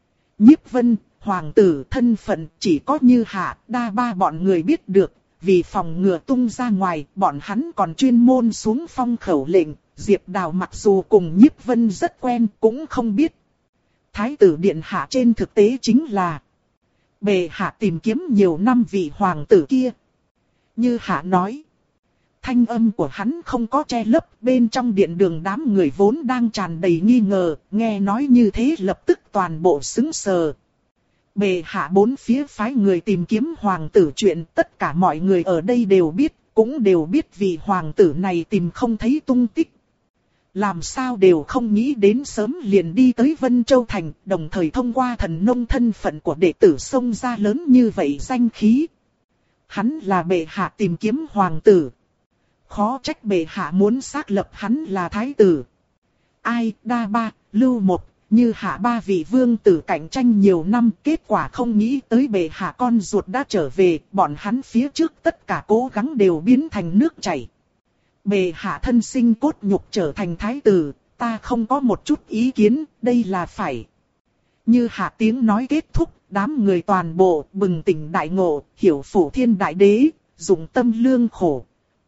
Nhiếp Vân, hoàng tử thân phận chỉ có Như Hạ, Đa Ba bọn người biết được. Vì phòng ngừa tung ra ngoài, bọn hắn còn chuyên môn xuống phong khẩu lệnh. Diệp Đào mặc dù cùng Nhiếp Vân rất quen cũng không biết. Thái tử điện hạ trên thực tế chính là bệ hạ tìm kiếm nhiều năm vị hoàng tử kia. Như Hạ nói. Thanh âm của hắn không có che lấp, bên trong điện đường đám người vốn đang tràn đầy nghi ngờ, nghe nói như thế lập tức toàn bộ sững sờ. Bệ hạ bốn phía phái người tìm kiếm hoàng tử chuyện, tất cả mọi người ở đây đều biết, cũng đều biết vì hoàng tử này tìm không thấy tung tích. Làm sao đều không nghĩ đến sớm liền đi tới Vân Châu Thành, đồng thời thông qua thần nông thân phận của đệ tử xông ra lớn như vậy danh khí. Hắn là bệ hạ tìm kiếm hoàng tử. Khó trách bệ hạ muốn xác lập hắn là thái tử. Ai, Đa Ba, Lưu Một, Như Hạ ba vị vương tử cạnh tranh nhiều năm, kết quả không nghĩ tới bệ hạ con ruột đã trở về, bọn hắn phía trước tất cả cố gắng đều biến thành nước chảy. Bệ hạ thân sinh cốt nhục trở thành thái tử, ta không có một chút ý kiến, đây là phải. Như Hạ tiếng nói kết thúc, đám người toàn bộ bừng tỉnh đại ngộ, hiểu Phổ Thiên Đại Đế, dụng tâm lương khổ.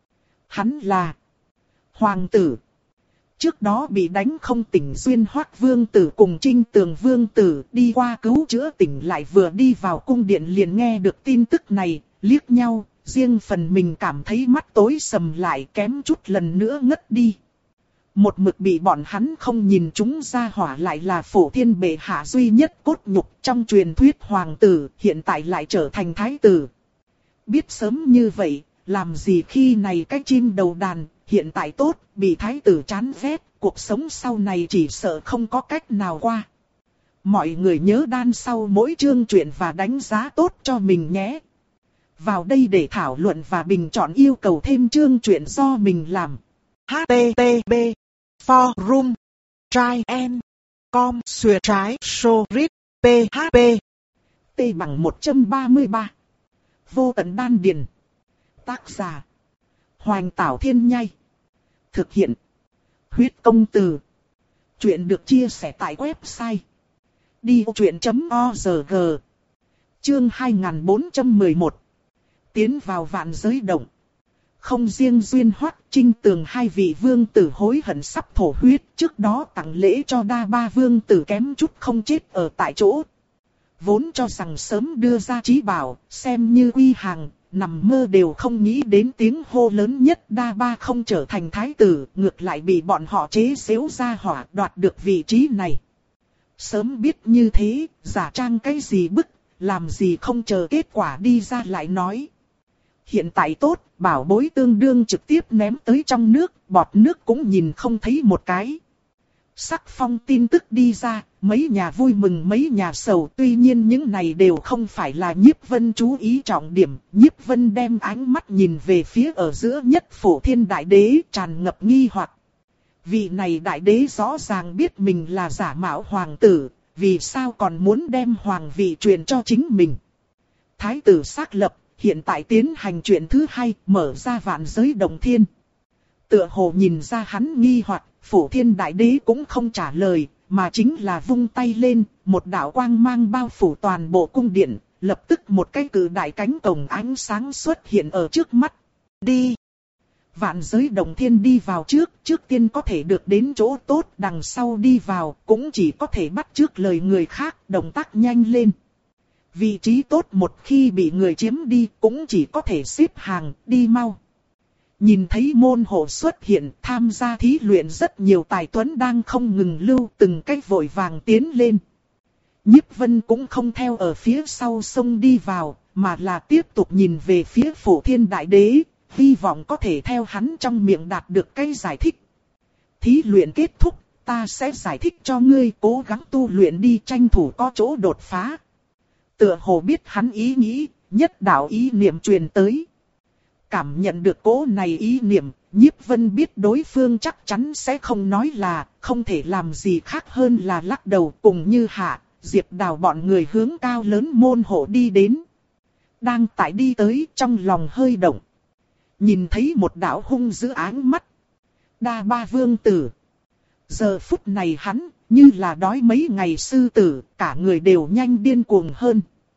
Hắn là hoàng tử. Trước đó bị đánh không tỉnh Duyên Hoắc vương tử cùng Trinh Tường vương tử đi qua cứu chữa tỉnh lại vừa đi vào cung điện liền nghe được tin tức này, liếc nhau, riêng phần mình cảm thấy mắt tối sầm lại kém chút lần nữa ngất đi. Một mực bị bọn hắn không nhìn chúng ra hỏa lại là Phổ Thiên bệ hạ duy nhất cốt nhục trong truyền thuyết hoàng tử, hiện tại lại trở thành thái tử. Biết sớm như vậy, làm gì khi này cái chim đầu đàn, hiện tại tốt, bị thái tử chán ghét, cuộc sống sau này chỉ sợ không có cách nào qua. Mọi người nhớ đan sau mỗi chương truyện và đánh giá tốt cho mình nhé. Vào đây để thảo luận và bình chọn yêu cầu thêm chương truyện do mình làm. H T T P Forum Try and Com Xuyệt trái Sorit P H P T bằng một trăm ba mươi ba Vô tận đan điền. Tác giả Hoành Tảo Thiên Nhai. Thực hiện Huyết Công Từ. Chuyện được chia sẻ tại website đi ô chuyện chấm org. Chương hai nghìn bốn trăm mười một. Tiến vào vạn giới động. Không riêng Duyên Hoắc, Trinh Tường hai vị vương tử hối hận sắp thổ huyết, trước đó tặng lễ cho Đa Ba vương tử kém chút không chết ở tại chỗ. Vốn cho rằng sớm đưa ra trí bảo, xem như quy hàng, nằm mơ đều không nghĩ đến tiếng hô lớn nhất Đa Ba không trở thành thái tử, ngược lại bị bọn họ chế giễu ra hỏa đoạt được vị trí này. Sớm biết như thế, giả trang cái gì bức, làm gì không chờ kết quả đi ra lại nói. Hiện tại tốt, bảo bối tương đương trực tiếp ném tới trong nước, bọt nước cũng nhìn không thấy một cái. Sắc phong tin tức đi ra, mấy nhà vui mừng mấy nhà sầu, tuy nhiên những này đều không phải là Nhiếp Vân chú ý trọng điểm. Nhiếp Vân đem ánh mắt nhìn về phía ở giữa nhất Phổ Thiên Đại Đế, tràn ngập nghi hoặc. Vị này Đại Đế rõ ràng biết mình là giả mạo hoàng tử, vì sao còn muốn đem hoàng vị truyền cho chính mình. Thái tử xác lập, hiện tại tiến hành chuyện thứ hai, mở ra vạn giới đồng thiên. Tựa hồ nhìn ra hắn nghi hoặc, Phổ Thiên Đại Đế cũng không trả lời, mà chính là vung tay lên, một đạo quang mang bao phủ toàn bộ cung điện, lập tức một cái cự đại cánh cổng ánh sáng xuất hiện ở trước mắt. Đi! Vạn giới động thiên đi vào trước, trước tiên có thể được đến chỗ tốt, đằng sau đi vào cũng chỉ có thể bắt chước lời người khác, động tác nhanh lên. Vị trí tốt một khi bị người chiếm đi cũng chỉ có thể xếp hàng, đi mau. Nhìn thấy môn hộ xuất hiện, tham gia thí luyện rất nhiều tài tuấn đang không ngừng lưu, từng cách vội vàng tiến lên. Nhiếp Vân cũng không theo ở phía sau sông đi vào, mà là tiếp tục nhìn về phía Phổ Thiên Đại Đế, hy vọng có thể theo hắn trong miệng đạt được cái giải thích. Thí luyện kết thúc, ta sẽ giải thích cho ngươi, cố gắng tu luyện đi, tranh thủ có chỗ đột phá. Tựa hồ biết hắn ý nghĩ, nhất đạo ý niệm truyền tới. Cảm nhận được cỗ này ý niệm, Nhiếp Vân biết đối phương chắc chắn sẽ không nói là, không thể làm gì khác hơn là lắc đầu, cùng như Hạ, Diệp Đào bọn người hướng cao lớn môn hộ đi đến. Đang tại đi tới, trong lòng hơi động. Nhìn thấy một đạo hung dữ áng mắt. Đa Ba Vương Tử. Giờ phút này hắn, như là đói mấy ngày sư tử, cả người đều nhanh điên cuồng hơn.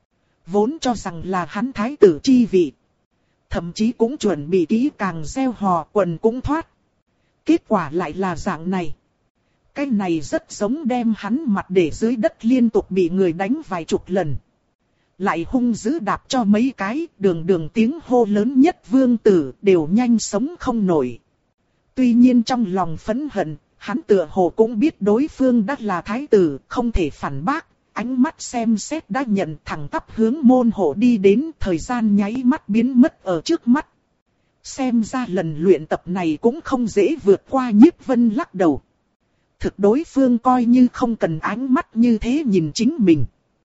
Vốn cho rằng là hắn thái tử chi vị. Thậm chí cũng chuẩn bị kỹ càng gieo hò, quần cũng thoát. Kết quả lại là dạng này. Cái này rất giống đem hắn mặt để dưới đất liên tục bị người đánh vài chục lần. Lại hung dữ đạp cho mấy cái, đường đường tiếng hô lớn nhất vương tử đều nhanh sống không nổi. Tuy nhiên trong lòng phẫn hận, hắn tựa hồ cũng biết đối phương đã là thái tử, không thể phản bác. Ánh mắt xem xét đã nhận, thẳng tắp hướng môn hộ đi đến, thời gian nháy mắt biến mất ở trước mắt. Xem ra lần luyện tập này cũng không dễ vượt qua. Nhiếp Vân lắc đầu. Thực đối phương coi như không cần ánh mắt như thế nhìn chính mình.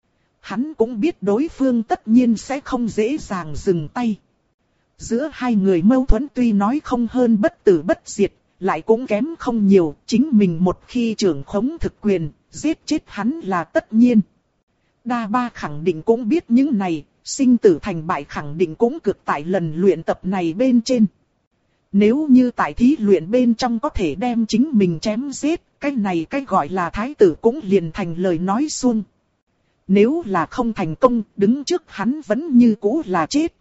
Hắn cũng biết đối phương tất nhiên sẽ không dễ dàng dừng tay. Giữa hai người mâu thuẫn tuy nói không hơn bất tử bất diệt, lại cũng kém không nhiều. Chính mình một khi trưởng khống thực quyền, giết chết hắn là tất nhiên. Đa Ba khẳng định cũng biết những này, sinh tử thành bại khẳng định cũng cực tại lần luyện tập này bên trên. Nếu như tại thí luyện bên trong có thể đem chính mình chém giết, cái này cái gọi là thái tử cũng liền thành lời nói suông. Nếu là không thành công, đứng trước hắn vẫn như cũ là chết.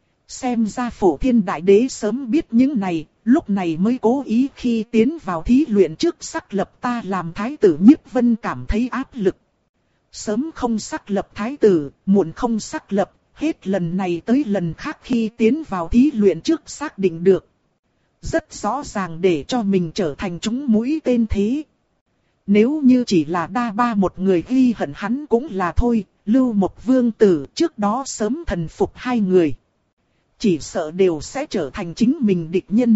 Xem ra Phổ Thiên Đại Đế sớm biết những này, lúc này mới cố ý khi tiến vào thí luyện trước xác lập ta làm thái tử. Nhiếp Vân cảm thấy áp lực. Sớm không xác lập thái tử, muộn không xác lập, hết lần này tới lần khác khi tiến vào thí luyện trước xác định được. Rất rõ ràng để cho mình trở thành trúng mũi tên thế. Nếu như chỉ là Đa Ba một người ghi hận hắn cũng là thôi, Lưu Một Vương Tử trước đó sớm thần phục hai người. Chỉ sợ đều sẽ trở thành chính mình địch nhân.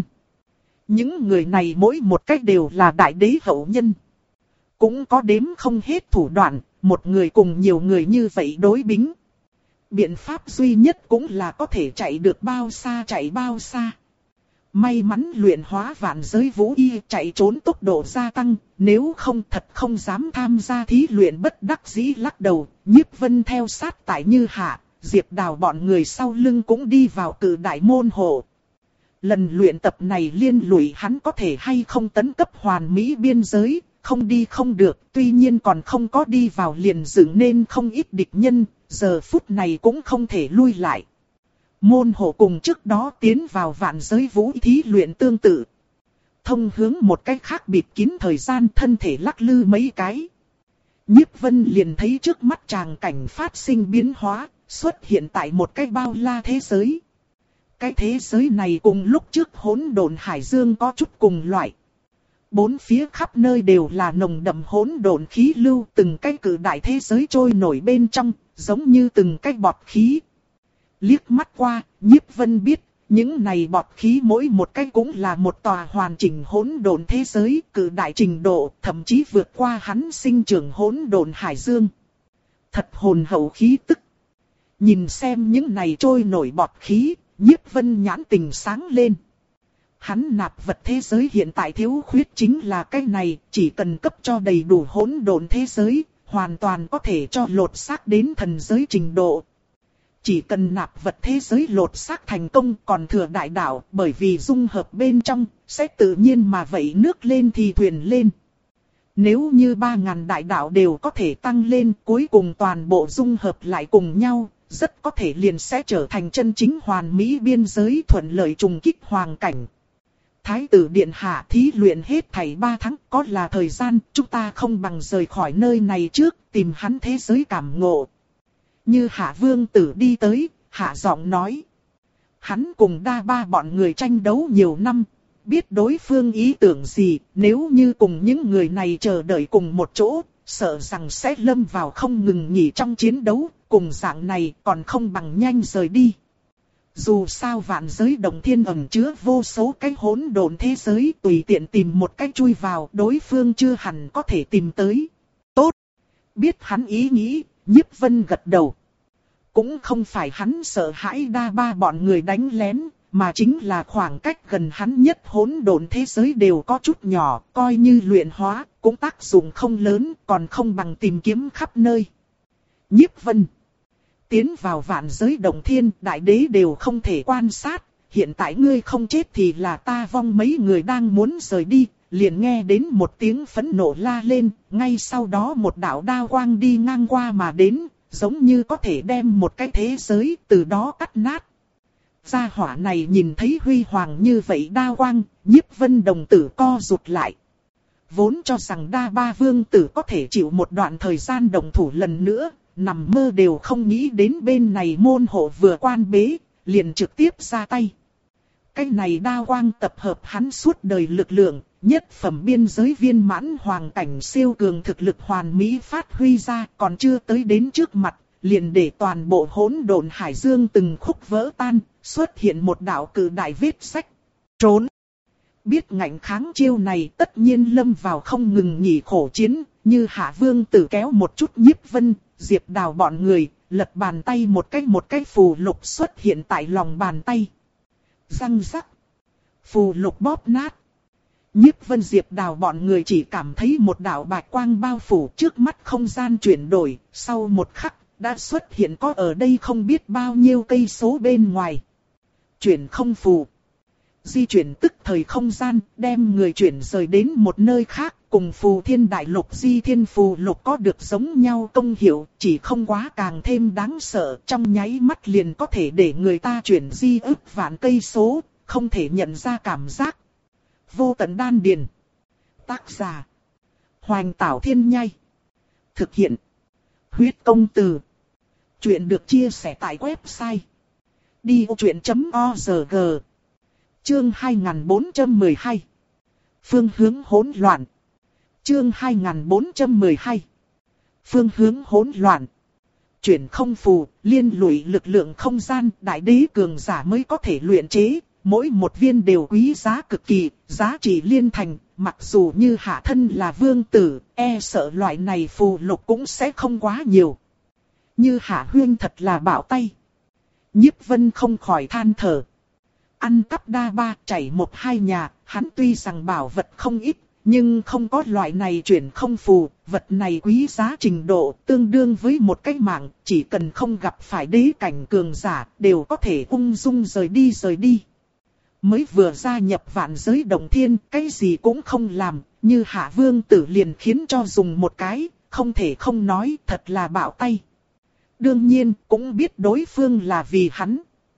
Những người này mỗi một cách đều là đại đế hậu nhân. Cũng có đếm không hết thủ đoạn, một người cùng nhiều người như vậy đối bính. Biện pháp duy nhất cũng là có thể chạy được bao xa chạy bao xa. May mắn luyện hóa vạn giới vũ y, chạy trốn tốc độ gia tăng, nếu không thật không dám tham gia thí luyện. Bất đắc dĩ lắc đầu. Nhiếp Vân theo sát tại Như Hạ, Diệp Đào bọn người sau lưng cũng đi vào cự đại môn hộ. Lần luyện tập này liên lụy hắn có thể hay không tấn cấp hoàn mỹ biên giới, không đi không được, tuy nhiên còn không có đi vào liền dựng nên không ít địch nhân, giờ phút này cũng không thể lui lại. Môn hộ cùng trước đó tiến vào vạn giới vũ thí luyện tương tự. Thông hướng một cách khác bịt kín thời gian, thân thể lắc lư mấy cái. Nhiếp Vân liền thấy trước mắt tràng cảnh phát sinh biến hóa, xuất hiện tại một cái bao la thế giới. Cái thế giới này cùng lúc trước hỗn độn hải dương có chút cùng loại. Bốn phía khắp nơi đều là nồng đậm hỗn độn khí lưu, từng cái cự đại thế giới trôi nổi bên trong, giống như từng cái bọt khí. Liếc mắt qua, Nhiếp Vân biết, những này bọt khí mỗi một cái cũng là một tòa hoàn chỉnh hỗn độn thế giới, cự đại trình độ, thậm chí vượt qua hắn sinh trưởng hỗn độn hải dương. Thật hồn hậu khí tức. Nhìn xem những này trôi nổi bọt khí, Nhiếp Vân nhãn tình sáng lên. Hắn nạp vật thế giới hiện tại thiếu khuyết chính là cái này, chỉ cần cấp cho đầy đủ hỗn độn thế giới, hoàn toàn có thể cho lột xác đến thần giới trình độ. Chỉ cần nạp vật thế giới lột xác thành công, còn thừa đại đạo, bởi vì dung hợp bên trong, sẽ tự nhiên mà vậy nước lên thì thuyền lên. Nếu như ba ngàn đại đạo đều có thể tăng lên, cuối cùng toàn bộ dung hợp lại cùng nhau, rất có thể liền sẽ trở thành chân chính hoàn mỹ biên giới thuận lợi trùng kích hoàng cảnh. Thái tử điện hạ thí luyện hết thảy ba tháng, có là thời gian, chúng ta không bằng rời khỏi nơi này trước, tìm hắn thế giới cảm ngộ. Như Hạ Vương tử đi tới, hạ giọng nói. Hắn cùng Đa Ba bọn người tranh đấu nhiều năm, biết đối phương ý tưởng gì, nếu như cùng những người này chờ đợi cùng một chỗ, sợ rằng sẽ lâm vào không ngừng nghỉ trong chiến đấu, cùng dạng này còn không bằng nhanh rời đi. Dù sao vạn giới đồng thiên ẩn chứa vô số cái hỗn độn thế giới, tùy tiện tìm một cách chui vào, đối phương chưa hẳn có thể tìm tới. Tốt! Biết hắn ý nghĩ, Nhiếp Vân gật đầu. Cũng không phải hắn sợ hãi Đa Ba bọn người đánh lén, mà chính là khoảng cách gần hắn nhất hỗn độn thế giới đều có chút nhỏ, coi như luyện hóa, cũng tác dụng không lớn, còn không bằng tìm kiếm khắp nơi. Nhiếp Vân tiến vào vạn giới đồng thiên, đại đế đều không thể quan sát, hiện tại ngươi không chết thì là ta vong. Mấy người đang muốn rời đi, liền nghe đến một tiếng phẫn nộ la lên, ngay sau đó một đạo đao quang đi ngang qua mà đến, giống như có thể đem một cái thế giới từ đó cắt nát. Gia hỏa này nhìn thấy huy hoàng như vậy đao quang, Nhiếp Vân đồng tử co rụt lại. Vốn cho rằng Đa Ba vương tử có thể chịu một đoạn thời gian đồng thủ lần nữa, nằm mơ đều không nghĩ đến bên này môn hộ vừa quan bế, liền trực tiếp ra tay. Cái này đao quang tập hợp hắn suốt đời lực lượng, nhất phẩm biên giới viên mãn hoàng cảnh siêu cường thực lực hoàn mỹ phát huy ra, còn chưa tới đến trước mặt, liền để toàn bộ hỗn độn hải dương từng khúc vỡ tan, xuất hiện một đạo cự đại vết sách. Trốn! Biết ngạnh kháng chiêu này tất nhiên lâm vào không ngừng nghỉ khổ chiến, như Hạ Vương tử kéo một chút Nhiếp Vân, Diệp Đào bọn người, lật bàn tay một cái một cái phù lục xuất hiện tại lòng bàn tay. Răng rắc. Phù lục bóp nát. Nhiếp Vân Diệp Đào bọn người chỉ cảm thấy một đạo bạch quang bao phủ, trước mắt không gian chuyển đổi, sau một khắc, đã xuất hiện có ở đây không biết bao nhiêu cây số bên ngoài. Chuyển không phù. Di chuyển tức thời không gian, đem người chuyển rời đến một nơi khác, cùng phù thiên đại lục di thiên phù lục có được giống nhau công hiệu, chỉ không quá càng thêm đáng sợ, trong nháy mắt liền có thể để người ta chuyển di ức vạn cây số, không thể nhận ra cảm giác. Vô tận đan điền. Tác giả: Hoành Tảo Thiên Nhai. Thực hiện: Huyết Công Từ. Chuyện được chia sẻ tại website đi ô chuyện chấm org. Chương hai nghìn bốn trăm mười hai. Phương hướng hỗn loạn. Chương hai nghìn bốn trăm mười hai. Phương hướng hỗn loạn. Chuyển không phù, liên lụy lực lượng không gian, đại đế cường giả mới có thể luyện chế, mỗi một viên đều quý giá cực kỳ, giá trị liên thành, mặc dù như hạ thân là vương tử, e sợ loại này phù lục cũng sẽ không quá nhiều. Như Hạ Huyên thật là bảo tay. Nhiếp Vân không khỏi than thở. Ăn cắp Đa Ba chảy một hai nhà, hắn tuy rằng bảo vật không ít, nhưng không có loại này chuyển không phù, vật này quý giá trình độ tương đương với một cái mạng, chỉ cần không gặp phải đế cảnh cường giả, đều có thể ung dung rời đi rời đi. Mới vừa gia nhập vạn giới đồng thiên, cái gì cũng không làm, như Hạ Vương tử liền khiến cho dùng một cái, không thể không nói, thật là bạo tay. Đương nhiên, cũng biết đối phương là vì hắn.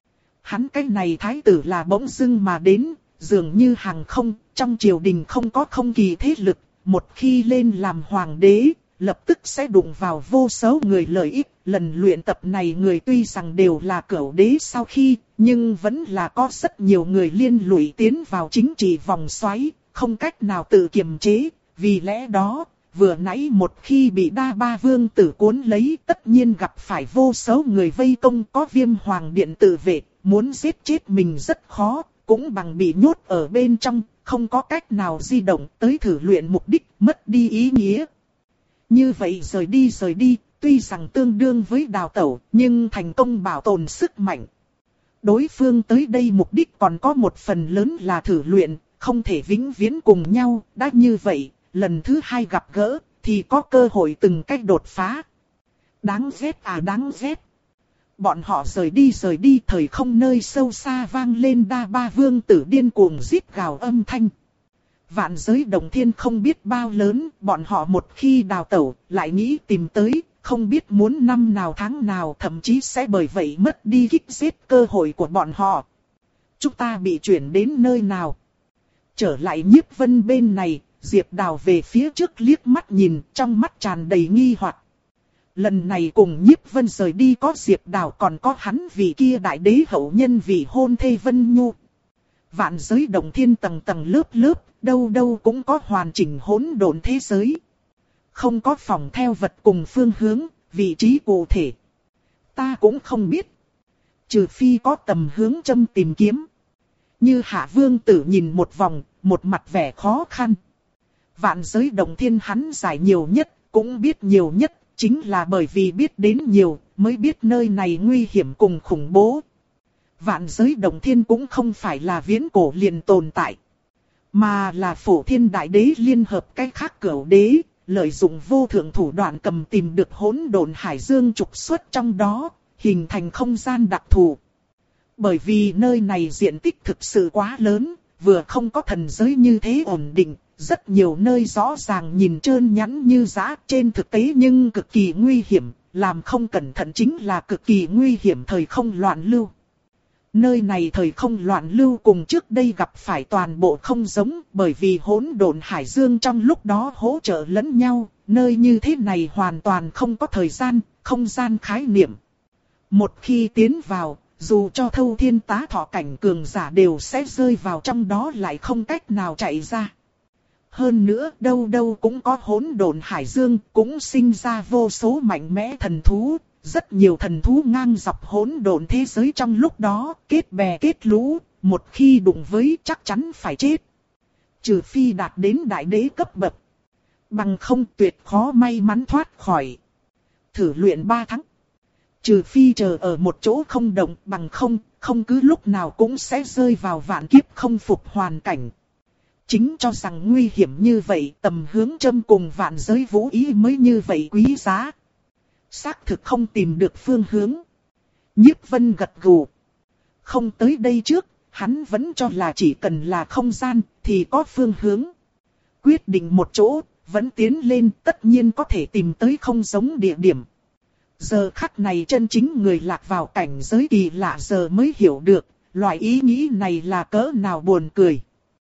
Hắn cái này thái tử là bỗng dưng mà đến, dường như hàng không, trong triều đình không có không kỳ thế lực, một khi lên làm hoàng đế, lập tức sẽ đụng vào vô số người lợi ích. Lần luyện tập này người tuy rằng đều là cửu đế sau khi, nhưng vẫn là có rất nhiều người liên lụy tiến vào chính trị vòng xoáy, không cách nào tự kiềm chế, vì lẽ đó, vừa nãy một khi bị Đa Ba vương tử cuốn lấy, tất nhiên gặp phải vô số người vây công, có Viêm Hoàng điện tự vệ, muốn giết chết mình rất khó, cũng bằng bị nhốt ở bên trong, không có cách nào di động tới thử luyện mục đích, mất đi ý nghĩa. Như vậy rời đi rời đi, tuy rằng tương đương với đào tẩu, nhưng thành công bảo tồn sức mạnh. Đối phương tới đây mục đích còn có một phần lớn là thử luyện, không thể vĩnh viễn cùng nhau, đã như vậy, lần thứ hai gặp gỡ, thì có cơ hội từng cách đột phá. Đáng ghét à đáng ghét. Bọn họ rời đi rời đi, thời không nơi sâu xa vang lên Đa Ba vương tử điên cuồng rít gào âm thanh. Vạn giới đồng thiên không biết bao lớn, bọn họ một khi đào tẩu, lại nghĩ tìm tới, không biết muốn năm nào tháng nào, thậm chí sẽ bởi vậy mất đi kích giết cơ hội của bọn họ. Chúng ta bị chuyển đến nơi nào? Trở lại Nhiếp Vân bên này, Diệp Đào về phía trước liếc mắt nhìn, trong mắt tràn đầy nghi hoặc. Lần này cùng Nhiếp Vân rời đi có Diệp Đào, còn có hắn vị kia đại đế hậu nhân vị hôn thê Vân Nhu. Vạn giới động thiên tầng tầng lớp lớp, đâu đâu cũng có hoàn chỉnh hỗn độn thế giới. Không có phòng theo vật cùng phương hướng, vị trí cụ thể. Ta cũng không biết. Trừ phi có tầm hướng châm tìm kiếm. Như Hạ Vương Tử nhìn một vòng, một mặt vẻ khó khăn. Vạn giới động thiên hắn giải nhiều nhất, cũng biết nhiều nhất, chính là bởi vì biết đến nhiều, mới biết nơi này nguy hiểm cùng khủng bố. Vạn giới động thiên cũng không phải là viễn cổ liền tồn tại, mà là Phổ Thiên Đại Đế liên hợp cách khác cửu đế, lợi dụng vô thượng thủ đoạn cầm tìm được hỗn độn hải dương trục xuất trong đó, hình thành không gian đặc thù. Bởi vì nơi này diện tích thực sự quá lớn, vừa không có thần giới như thế ổn định, rất nhiều nơi rõ ràng nhìn trơn nhẵn như giã, trên thực tế nhưng cực kỳ nguy hiểm, làm không cẩn thận chính là cực kỳ nguy hiểm thời không loạn lưu. Nơi này thời không loạn lưu cùng trước đây gặp phải toàn bộ không giống, bởi vì hỗn độn hải dương trong lúc đó hỗ trợ lẫn nhau, nơi như thế này hoàn toàn không có thời gian, không gian khái niệm. Một khi tiến vào, dù cho thâu thiên tá thọ cảnh cường giả đều sẽ rơi vào trong đó, lại không cách nào chạy ra. Hơn nữa, đâu đâu cũng có hỗn độn hải dương, cũng sinh ra vô số mạnh mẽ thần thú. Rất nhiều thần thú ngang dọc hỗn độn thế giới trong lúc đó, kết bè kết lũ, một khi đụng với chắc chắn phải chết. Trừ phi đạt đến đại đế cấp bậc. Bằng không tuyệt khó may mắn thoát khỏi. Thử luyện ba tháng. Trừ phi chờ ở một chỗ không động, bằng không, không cứ lúc nào cũng sẽ rơi vào vạn kiếp không phục hoàn cảnh. Chính cho rằng nguy hiểm như vậy, tầm hướng châm cùng vạn giới vũ ý mới như vậy quý giá. Xác thực không tìm được phương hướng. Nhiếp Vân gật gù. Không tới đây trước, hắn vẫn cho là chỉ cần là không gian thì có phương hướng. Quyết định một chỗ, vẫn tiến lên, tất nhiên có thể tìm tới không giống địa điểm. Giờ khắc này chân chính người lạc vào cảnh giới kỳ lạ giờ mới hiểu được, loại ý nghĩ này là cỡ nào buồn cười.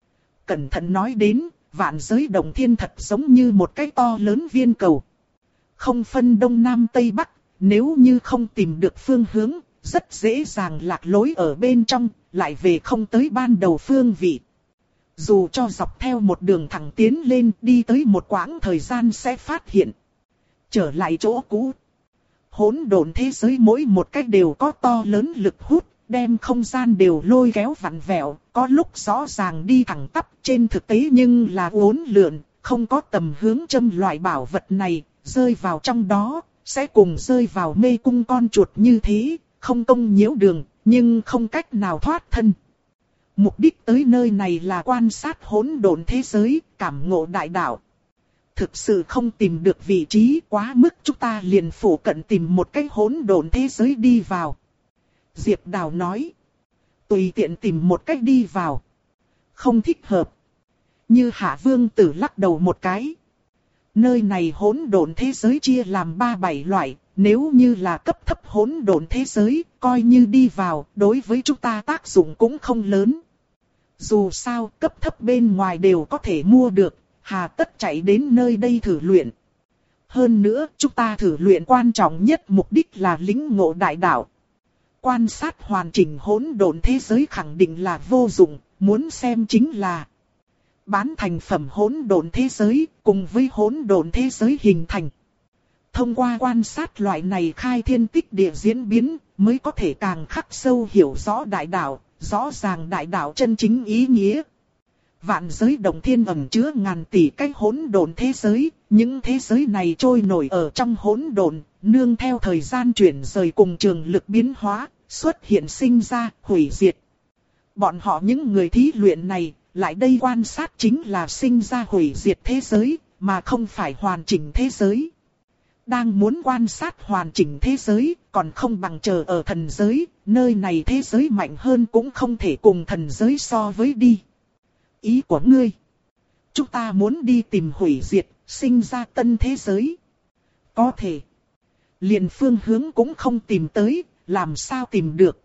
Cẩn thận nói đến, vạn giới động thiên thật giống như một cái to lớn viên cầu. Không phân đông nam tây bắc, nếu như không tìm được phương hướng, rất dễ dàng lạc lối ở bên trong, lại về không tới ban đầu phương vị. Dù cho dọc theo một đường thẳng tiến lên, đi tới một quãng thời gian sẽ phát hiện. Trở lại chỗ cũ. Hỗn độn thế giới mỗi một cách đều có to lớn lực hút, đem không gian đều lôi kéo vặn vẹo, có lúc rõ ràng đi thẳng tắp, trên thực tế nhưng là uốn lượn, không có tầm hướng châm loại bảo vật này. Rơi vào trong đó, sẽ cùng rơi vào mê cung con chuột như thế, không công nhiễu đường, nhưng không cách nào thoát thân. Mục đích tới nơi này là quan sát hỗn độn thế giới, cảm ngộ đại đạo. Thực sự không tìm được vị trí quá mức, chúng ta liền phủ cận tìm một cái hỗn độn thế giới đi vào. Diệp Đào nói, tùy tiện tìm một cách đi vào. Không thích hợp. Như Hạ Vương Tử lắc đầu một cái. Nơi này hỗn độn thế giới chia làm ba bảy loại, nếu như là cấp thấp hỗn độn thế giới, coi như đi vào, đối với chúng ta tác dụng cũng không lớn. Dù sao, cấp thấp bên ngoài đều có thể mua được, hà tất chạy đến nơi đây thử luyện. Hơn nữa, chúng ta thử luyện quan trọng nhất mục đích là lĩnh ngộ đại đạo. Quan sát hoàn chỉnh hỗn độn thế giới khẳng định là vô dụng, muốn xem chính là bán thành phẩm hỗn độn thế giới, cùng với hỗn độn thế giới hình thành. Thông qua quan sát loại này khai thiên tích địa diễn biến, mới có thể càng khắc sâu hiểu rõ đại đạo, rõ ràng đại đạo chân chính ý nghĩa. Vạn giới động thiên ẩn chứa ngàn tỷ cái hỗn độn thế giới, những thế giới này trôi nổi ở trong hỗn độn, nương theo thời gian chuyển rời cùng trường lực biến hóa, xuất hiện sinh ra, hủy diệt. Bọn họ những người thí luyện này, lại đây quan sát chính là sinh ra hủy diệt thế giới, mà không phải hoàn chỉnh thế giới. Đang muốn quan sát hoàn chỉnh thế giới, còn không bằng chờ ở thần giới, nơi này thế giới mạnh hơn cũng không thể cùng thần giới so với đi. Ý của ngươi? Chúng ta muốn đi tìm hủy diệt, sinh ra tân thế giới. Có thể. liền phương hướng cũng không tìm tới, làm sao tìm được.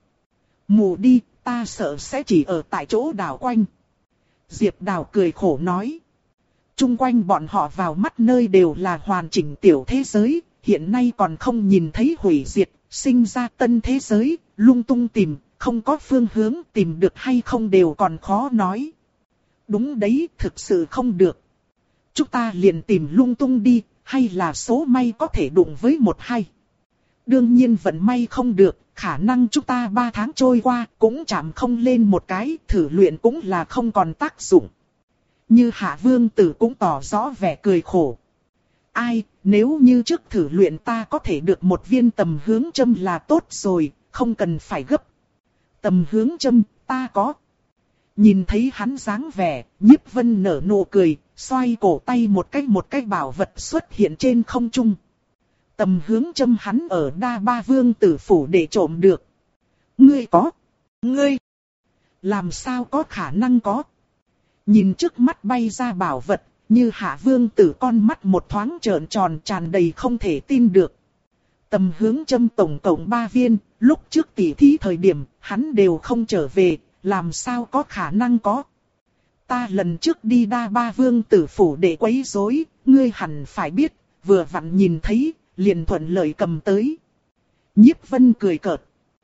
Mù đi, ta sợ sẽ chỉ ở tại chỗ đảo quanh. Diệp Đào cười khổ nói. Trung quanh bọn họ vào mắt nơi đều là hoàn chỉnh tiểu thế giới, hiện nay còn không nhìn thấy hủy diệt, sinh ra tân thế giới, lung tung tìm, không có phương hướng tìm được hay không đều còn khó nói. Đúng đấy, thực sự không được. Chúng ta liền tìm lung tung đi, hay là số may có thể đụng với một hay. Đương nhiên vận may không được, khả năng chúng ta ba tháng trôi qua cũng chạm không lên một cái, thử luyện cũng là không còn tác dụng. Như Hạ Vương Tử cũng tỏ rõ vẻ cười khổ. Ai, nếu như trước thử luyện ta có thể được một viên tầm hướng châm là tốt rồi, không cần phải gấp. Tầm hướng châm, ta có. Nhìn thấy hắn dáng vẻ, Nhiếp Vân nở nụ cười, xoay cổ tay một cái một cái bảo vật xuất hiện trên không trung. Tầm hướng châm hắn ở Đa Ba Vương Tử phủ để trộm được. Ngươi có? Ngươi? Làm sao có khả năng có? Nhìn trước mắt bay ra bảo vật, Như Hạ Vương Tử con mắt một thoáng trợn tròn tràn đầy không thể tin được. Tầm hướng châm tổng cộng ba viên, lúc trước tỉ thí thời điểm, hắn đều không trở về, làm sao có khả năng có. Ta lần trước đi Đa Ba Vương Tử phủ để quấy rối, ngươi hẳn phải biết, vừa vặn nhìn thấy, liền thuận lợi cầm tới. Nhiếp Vân cười cợt.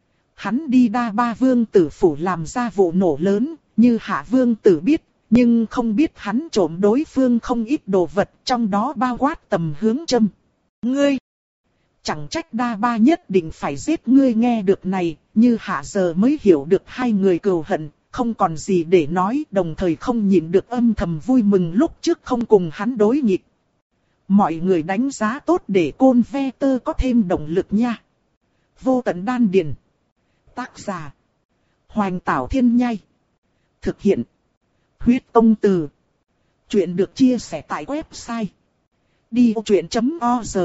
Hắn đi Đa Ba Vương Tử phủ làm ra vụ nổ lớn, Như Hạ Vương Tử biết, nhưng không biết hắn trộm đối phương không ít đồ vật, trong đó bao quát tầm hướng châm. Ngươi! Chẳng trách Đa Ba nhất định phải giết ngươi. Nghe được này, Như Hạ giờ mới hiểu được hai người cừu hận, không còn gì để nói, đồng thời không nhịn được âm thầm vui mừng lúc trước không cùng hắn đối nghịch. Mọi người đánh giá tốt để Côn Ve Tơ có thêm động lực nha. Vô Tận Đan Điền. Tác giả: Hoành Tảo Thiên Nhai. Thực hiện: Huyết Tông Từ. Chuyện được chia sẻ tại website đi ô chuyện chấm org.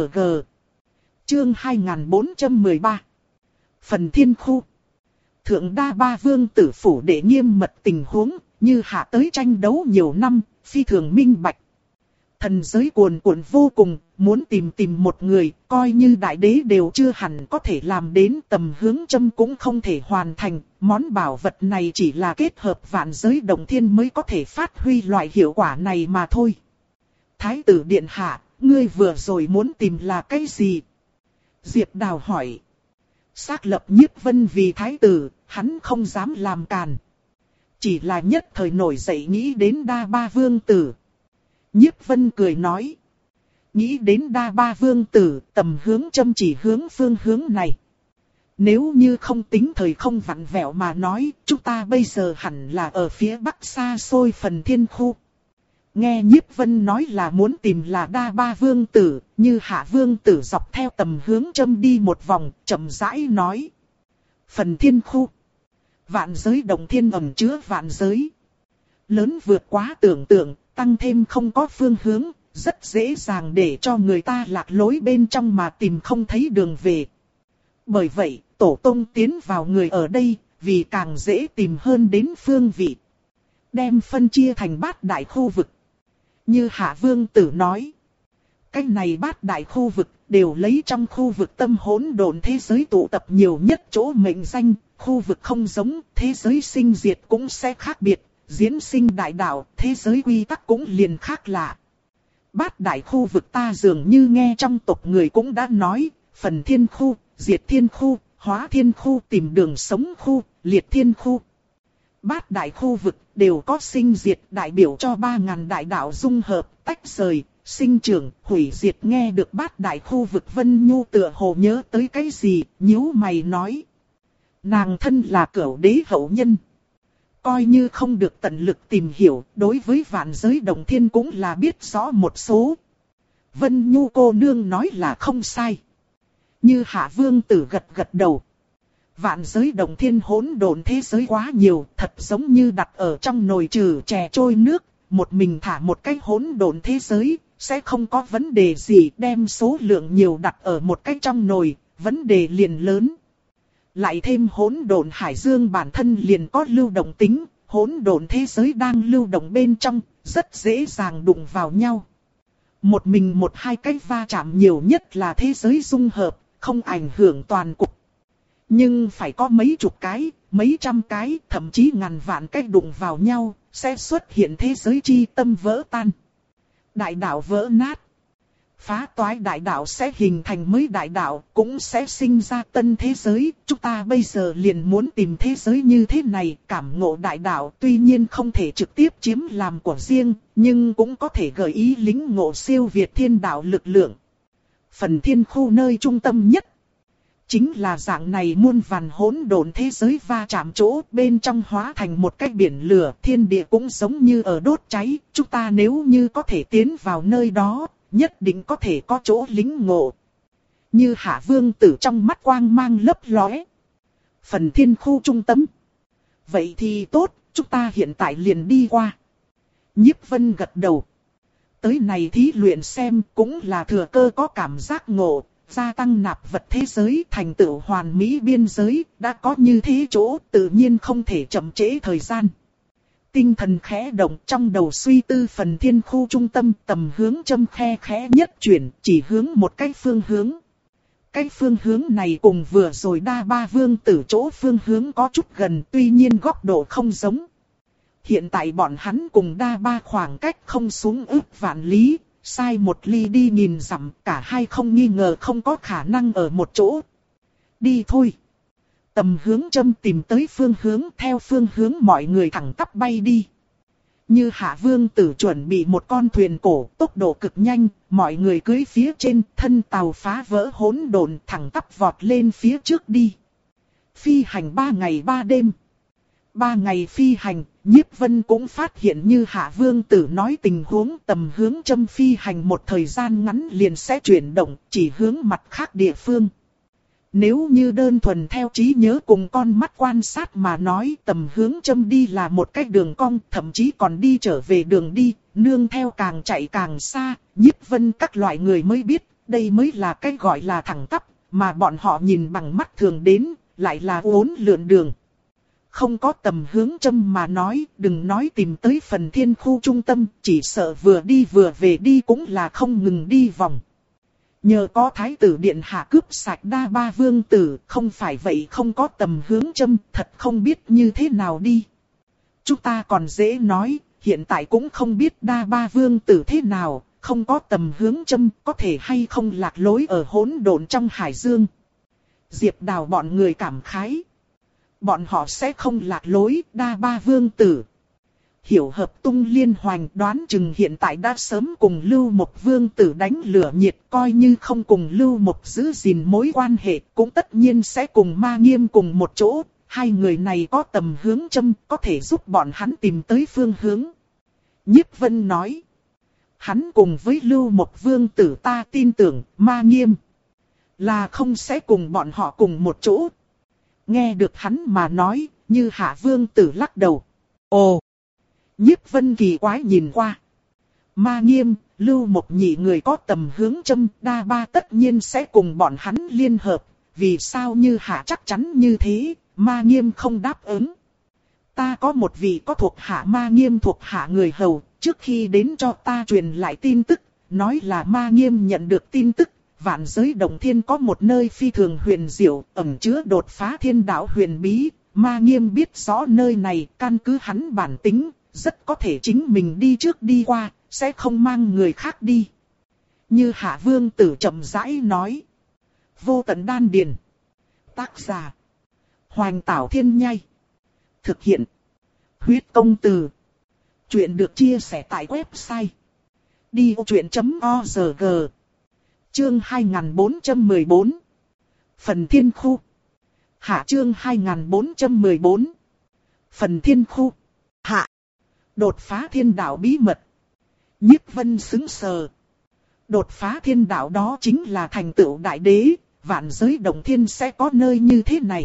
Chương hai nghìn bốn trăm mười ba. Phần Thiên Khu. Thượng Đa Ba Vương Tử phủ để nghiêm mật tình huống, Như Hạ tới tranh đấu nhiều năm, phi thường minh bạch. Thần giới cuồn cuộn vô cùng, muốn tìm tìm một người, coi như đại đế đều chưa hẳn có thể làm đến, tầm hướng châm cũng không thể hoàn thành, món bảo vật này chỉ là kết hợp vạn giới đồng thiên mới có thể phát huy loại hiệu quả này mà thôi. Thái tử điện hạ, ngươi vừa rồi muốn tìm là cái gì? Diệp Đào hỏi. Xác lập Nhiếp Vân vì thái tử, hắn không dám làm càn. Chỉ là nhất thời nổi dậy nghĩ đến Đa Ba Vương Tử. Nhiếp Vân cười nói. Nghĩ đến Đa Ba Vương Tử, tầm hướng châm chỉ hướng phương hướng này. Nếu như không tính thời không vặn vẹo mà nói, chúng ta bây giờ hẳn là ở phía bắc xa xôi phần thiên khu. Nghe Nhiếp Vân nói là muốn tìm là Đa Ba Vương Tử, Như Hạ Vương Tử dọc theo tầm hướng châm đi một vòng, chậm rãi nói. Phần thiên khu. Vạn giới đồng thiên ẩn chứa vạn giới. Lớn vượt quá tưởng tượng, tăng thêm không có phương hướng, rất dễ dàng để cho người ta lạc lối bên trong mà tìm không thấy đường về. Bởi vậy, tổ tông tiến vào người ở đây, vì càng dễ tìm hơn đến phương vị. Đem phân chia thành bát đại khu vực. Như Hạ Vương Tử nói. Cái này bát đại khu vực đều lấy trong khu vực tâm hỗn độn thế giới tụ tập nhiều nhất chỗ mệnh danh. Khu vực không giống, thế giới sinh diệt cũng sẽ khác biệt. Diễn sinh đại đạo, thế giới quy tắc cũng liền khác lạ. Bát đại khu vực ta dường như nghe trong tộc người cũng đã nói. Phần thiên khu, diệt thiên khu, hóa thiên khu, tìm đường sống khu, liệt thiên khu. Bát đại khu vực đều có sinh diệt đại biểu cho ba ngàn đại đạo dung hợp, tách rời, sinh trưởng, hủy diệt. Nghe được bát đại khu vực Vân Nhu tựa hồ nhớ tới cái gì, nhíu mày nói. Nàng thân là cửu đế hậu nhân. Coi như không được tận lực tìm hiểu, đối với vạn giới đồng thiên cũng là biết rõ một số. Vân Nhu cô nương nói là không sai. Như Hạ Vương Tử gật gật đầu. Vạn giới đồng thiên hỗn độn thế giới quá nhiều, thật giống như đặt ở trong nồi trừ chè trôi nước, một mình thả một cái hỗn độn thế giới, sẽ không có vấn đề gì. Đem số lượng nhiều đặt ở một cái trong nồi, vấn đề liền lớn. Lại thêm hỗn độn hải dương bản thân liền có lưu động tính, hỗn độn thế giới đang lưu động bên trong, rất dễ dàng đụng vào nhau. Một mình một hai cái va chạm nhiều nhất là thế giới dung hợp, không ảnh hưởng toàn cục. Nhưng phải có mấy chục cái, mấy trăm cái, thậm chí ngàn vạn cái đụng vào nhau, sẽ xuất hiện thế giới chi tâm vỡ tan. Đại đạo vỡ nát. Phá toái đại đạo sẽ hình thành mới đại đạo, cũng sẽ sinh ra tân thế giới. Chúng ta bây giờ liền muốn tìm thế giới như thế này, cảm ngộ đại đạo. Tuy nhiên không thể trực tiếp chiếm làm của riêng, nhưng cũng có thể gợi ý lính ngộ siêu việt thiên đạo lực lượng. Phần thiên khu nơi trung tâm nhất. Chính là dạng này muôn vàn hỗn độn thế giới va chạm chỗ, bên trong hóa thành một cái biển lửa, thiên địa cũng giống như ở đốt cháy. Chúng ta nếu như có thể tiến vào nơi đó, nhất định có thể có chỗ lính ngộ. Như Hạ Vương Tử trong mắt quang mang lấp lóe. Phần thiên khu trung tâm. Vậy thì tốt, chúng ta hiện tại liền đi qua. Nhiếp Vân gật đầu. Tới này thí luyện xem cũng là thừa cơ có cảm giác ngộ. Gia tăng nạp vật thế giới thành tựu hoàn mỹ biên giới, đã có như thế chỗ tự nhiên không thể chậm trễ thời gian. Tinh thần khẽ động trong đầu suy tư phần thiên khu trung tâm, tầm hướng châm khe khẽ nhất chuyển, chỉ hướng một cái phương hướng. Cái phương hướng này cùng vừa rồi đa ba vương tử chỗ phương hướng có chút gần, tuy nhiên góc độ không giống. Hiện tại bọn hắn cùng đa ba khoảng cách không xuống ước vạn lý. Sai một ly đi nhìn dặm, cả hai không nghi ngờ không có khả năng ở một chỗ. Đi thôi. Tầm hướng châm tìm tới phương hướng, theo phương hướng mọi người thẳng tắp bay đi. Như Hạ Vương Tử chuẩn bị một con thuyền cổ, tốc độ cực nhanh, mọi người cưỡi phía trên, thân tàu phá vỡ hỗn độn, thẳng tắp vọt lên phía trước đi. Phi hành ba ngày ba đêm. Ba ngày phi hành, Nhiếp Vân cũng phát hiện như Hạ Vương Tử nói tình huống tầm hướng châm phi hành một thời gian ngắn liền sẽ chuyển động, chỉ hướng mặt khác địa phương. Nếu như đơn thuần theo trí nhớ cùng con mắt quan sát mà nói tầm hướng châm đi là một cái đường cong, thậm chí còn đi trở về đường đi, nương theo càng chạy càng xa, Nhiếp Vân các loại người mới biết, đây mới là cái gọi là thẳng tắp, mà bọn họ nhìn bằng mắt thường đến, lại là uốn lượn đường. Không có tầm hướng châm mà nói, đừng nói tìm tới phần thiên khu trung tâm, chỉ sợ vừa đi vừa về đi cũng là không ngừng đi vòng. Nhờ có thái tử điện hạ cướp sạch đa ba vương tử, không phải vậy không có tầm hướng châm, thật không biết như thế nào đi. Chúng ta còn dễ nói, hiện tại cũng không biết đa ba vương tử thế nào, không có tầm hướng châm, có thể hay không lạc lối ở hỗn độn trong hải dương. Diệp Đào bọn người cảm khái. Bọn họ sẽ không lạc lối, đa ba vương tử. Hiểu hợp tung liên hoành đoán chừng hiện tại đã sớm cùng Lưu Mộc vương tử đánh lửa nhiệt, coi như không cùng Lưu Mộc giữ gìn mối quan hệ, cũng tất nhiên sẽ cùng Ma Nghiêm cùng một chỗ. Hai người này có tầm hướng châm, có thể giúp bọn hắn tìm tới phương hướng. Nhiếp Vân nói. Hắn cùng với Lưu Mộc vương tử ta tin tưởng, Ma Nghiêm là không sẽ cùng bọn họ cùng một chỗ. Nghe được hắn mà nói, như Hạ Vương Tử lắc đầu. Ồ! Nhiếp Vân kỳ quái nhìn qua. Ma Nghiêm, Lưu Mộc nhị người có tầm hướng châm, đa ba tất nhiên sẽ cùng bọn hắn liên hợp. Vì sao như Hạ chắc chắn như thế, Ma Nghiêm không đáp ứng. Ta có một vị có thuộc hạ Ma Nghiêm thuộc hạ người hầu, trước khi đến cho ta truyền lại tin tức, nói là Ma Nghiêm nhận được tin tức. Vạn giới Động Thiên có một nơi phi thường huyền diệu, ẩn chứa đột phá thiên đạo huyền bí. Ma Nghiêm biết rõ nơi này, căn cứ hắn bản tính, rất có thể chính mình đi trước đi qua, sẽ không mang người khác đi. Như Hạ Vương Tử chậm rãi nói. Vô Tận Đan Điền. Tác giả. Hoành Tảo Thiên Nhai. Thực hiện. Huyết Công Từ. Chuyện được chia sẻ tại website. đi ô chuyện chấm o rờ giê. Chương hai nghìn bốn trăm mười bốn. Phần Thiên Khu. Hạ chương hai nghìn bốn trăm mười bốn. Phần Thiên Khu. Hạ. Đột phá thiên đạo bí mật. Nhiếp Vân sững sờ. Đột phá thiên đạo đó chính là thành tựu đại đế, vạn giới Động Thiên sẽ có nơi như thế này.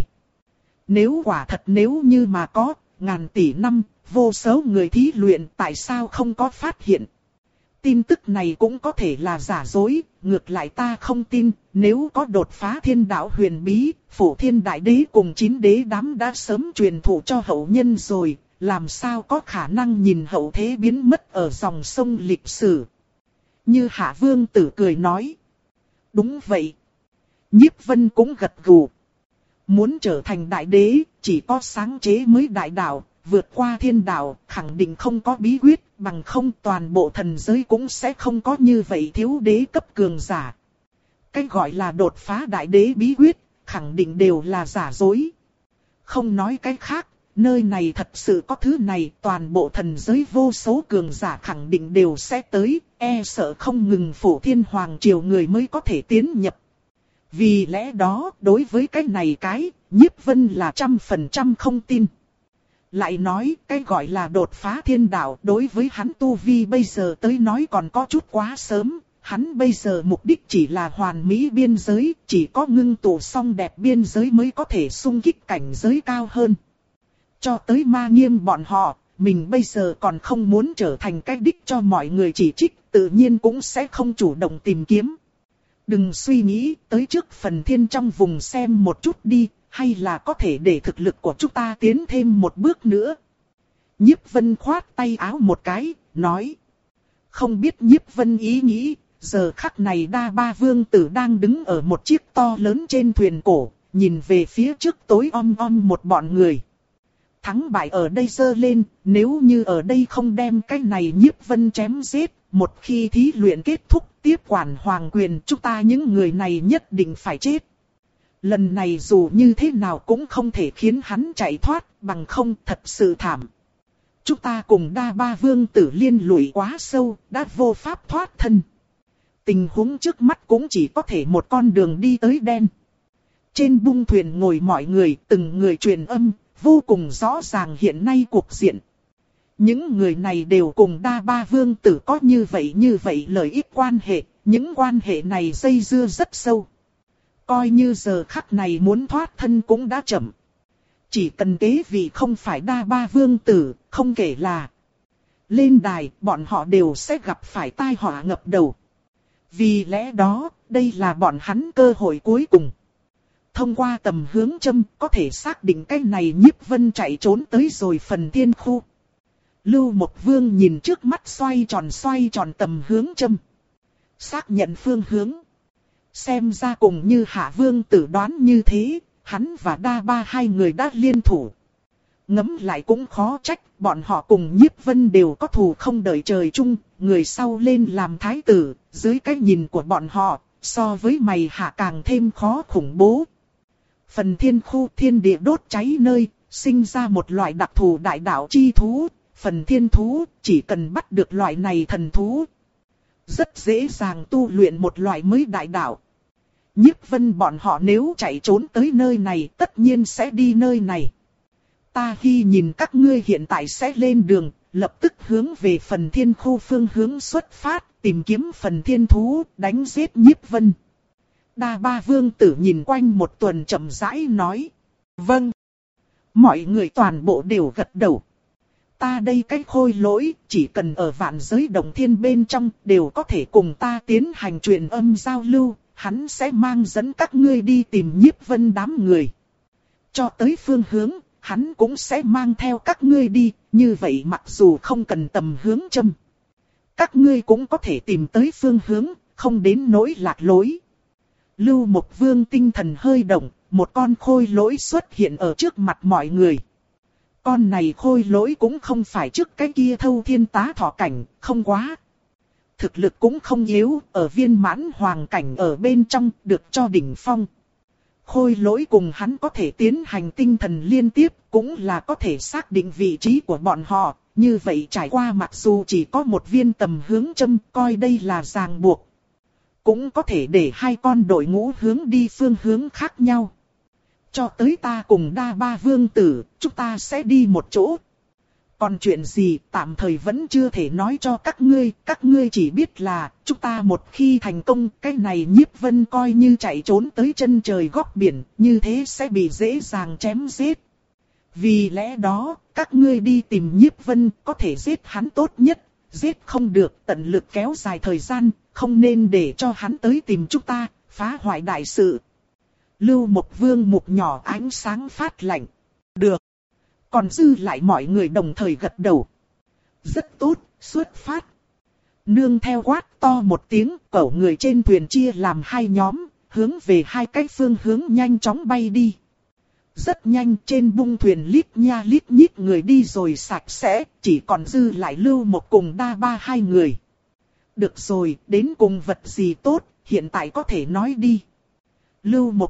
Nếu quả thật nếu như mà có, ngàn tỷ năm, vô số người thí luyện tại sao không có phát hiện. Tin tức này cũng có thể là giả dối, ngược lại ta không tin, nếu có đột phá thiên đạo huyền bí, Phổ Thiên Đại Đế cùng chín đế đám đã sớm truyền thụ cho hậu nhân rồi, làm sao có khả năng nhìn hậu thế biến mất ở dòng sông lịch sử. Như Hạ Vương Tử cười nói. Đúng vậy. Nhiếp Vân cũng gật gù. Muốn trở thành đại đế, chỉ có sáng chế mới đại đạo, vượt qua thiên đạo, khẳng định không có bí quyết, bằng không toàn bộ thần giới cũng sẽ không có như vậy thiếu đế cấp cường giả. Cái gọi là đột phá đại đế bí quyết, khẳng định đều là giả dối. Không nói cái khác, nơi này thật sự có thứ này, toàn bộ thần giới vô số cường giả khẳng định đều sẽ tới, e sợ không ngừng Phổ Thiên Hoàng Triều người mới có thể tiến nhập. Vì lẽ đó, đối với cái này cái, Nhiếp Vân là trăm phần trăm không tin. Lại nói, cái gọi là đột phá thiên đạo đối với hắn tu vi bây giờ tới nói còn có chút quá sớm. Hắn bây giờ mục đích chỉ là hoàn mỹ biên giới, chỉ có ngưng tụ xong đẹp biên giới mới có thể xung kích cảnh giới cao hơn. Cho tới Ma Nghiêm bọn họ, mình bây giờ còn không muốn trở thành cái đích cho mọi người chỉ trích, tự nhiên cũng sẽ không chủ động tìm kiếm. Đừng suy nghĩ, tới trước phần thiên trong vùng xem một chút đi, hay là có thể để thực lực của chúng ta tiến thêm một bước nữa. Nhiếp Vân khoát tay áo một cái, nói. Không biết Nhiếp Vân ý nghĩ, giờ khắc này Đa Ba Vương Tử đang đứng ở một chiếc to lớn trên thuyền cổ, nhìn về phía trước tối om om một bọn người. Thắng bại ở đây giơ lên, nếu như ở đây không đem cái này Nhiếp Vân chém giết, một khi thí luyện kết thúc tiếp quản hoàng quyền, chúng ta những người này nhất định phải chết. Lần này dù như thế nào cũng không thể khiến hắn chạy thoát, bằng không thật sự thảm. Chúng ta cùng Đa Ba Vương Tử liên lụy quá sâu, đã vô pháp thoát thân. Tình huống trước mắt cũng chỉ có thể một con đường đi tới đen. Trên bung thuyền ngồi mọi người, từng người truyền âm, vô cùng rõ ràng hiện nay cuộc diện. Những người này đều cùng Đa Ba Vương Tử có như vậy như vậy lợi ích quan hệ, những quan hệ này dây dưa rất sâu. Coi như giờ khắc này muốn thoát thân cũng đã chậm. Chỉ cần kế vị không phải Đa Ba Vương Tử, không kể là lên đài, bọn họ đều sẽ gặp phải tai họa ngập đầu. Vì lẽ đó, đây là bọn hắn cơ hội cuối cùng. Thông qua tầm hướng châm, có thể xác định cái này Nhiếp Vân chạy trốn tới rồi phần thiên khu. Lưu Mộc Vương nhìn trước mắt xoay tròn xoay tròn tầm hướng châm. Xác nhận phương hướng. Xem ra cùng như Hạ Vương Tử đoán như thế, hắn và Đa Ba hai người đã liên thủ. Ngẫm lại cũng khó trách, bọn họ cùng Nhiếp Vân đều có thù không đợi trời chung, người sau lên làm thái tử, dưới cái nhìn của bọn họ, so với mày Hạ càng thêm khó khủng bố. Phần thiên khu thiên địa đốt cháy nơi, sinh ra một loại đặc thù đại đạo chi thú, phần thiên thú, chỉ cần bắt được loại này thần thú. Rất dễ dàng tu luyện một loại mới đại đạo. Nhiếp Vân bọn họ nếu chạy trốn tới nơi này tất nhiên sẽ đi nơi này. Ta khi nhìn các ngươi hiện tại sẽ lên đường, lập tức hướng về phần thiên khu phương hướng xuất phát, tìm kiếm phần thiên thú, đánh giết Nhiếp Vân. Đa Ba Vương Tử nhìn quanh một tuần chậm rãi nói. Vâng. Mọi người toàn bộ đều gật đầu. Ta đây cái khôi lỗi, chỉ cần ở vạn giới đồng thiên bên trong, đều có thể cùng ta tiến hành truyền âm giao lưu, hắn sẽ mang dẫn các ngươi đi tìm Nhiếp Vân đám người. Cho tới phương hướng, hắn cũng sẽ mang theo các ngươi đi, như vậy mặc dù không cần tầm hướng châm. Các ngươi cũng có thể tìm tới phương hướng, không đến nỗi lạc lối. Lưu Mộc Vương tinh thần hơi động, một con khôi lỗi xuất hiện ở trước mặt mọi người. Con này khôi lỗi cũng không phải trước cái kia thâu thiên tá thọ cảnh, không quá. Thực lực cũng không yếu, ở viên mãn hoàng cảnh ở bên trong, được cho đỉnh phong. Khôi lỗi cùng hắn có thể tiến hành tinh thần liên tiếp, cũng là có thể xác định vị trí của bọn họ. Như vậy trải qua mặc dù chỉ có một viên tầm hướng châm, coi đây là ràng buộc. Cũng có thể để hai con đội ngũ hướng đi phương hướng khác nhau. Cho tới ta cùng Đa Ba Vương Tử, chúng ta sẽ đi một chỗ. Còn chuyện gì tạm thời vẫn chưa thể nói cho các ngươi, các ngươi chỉ biết là chúng ta một khi thành công, cái này Nhiếp Vân coi như chạy trốn tới chân trời góc biển, như thế sẽ bị dễ dàng chém giết. Vì lẽ đó, các ngươi đi tìm Nhiếp Vân, có thể giết hắn tốt nhất, giết không được tận lực kéo dài thời gian, không nên để cho hắn tới tìm chúng ta, phá hoại đại sự. Lưu Mộc Vương mục nhỏ ánh sáng phát lạnh. Được. Còn dư lại mọi người đồng thời gật đầu. Rất tốt, xuất phát. Nương theo quát to một tiếng, cẩu người trên thuyền chia làm hai nhóm, hướng về hai cái phương hướng nhanh chóng bay đi. Rất nhanh trên bung thuyền lít nha lít nhít người đi rồi sạch sẽ, chỉ còn dư lại Lưu Mộc cùng Đa Ba hai người. Được rồi, đến cùng vật gì tốt, hiện tại có thể nói đi. Lưu Mộc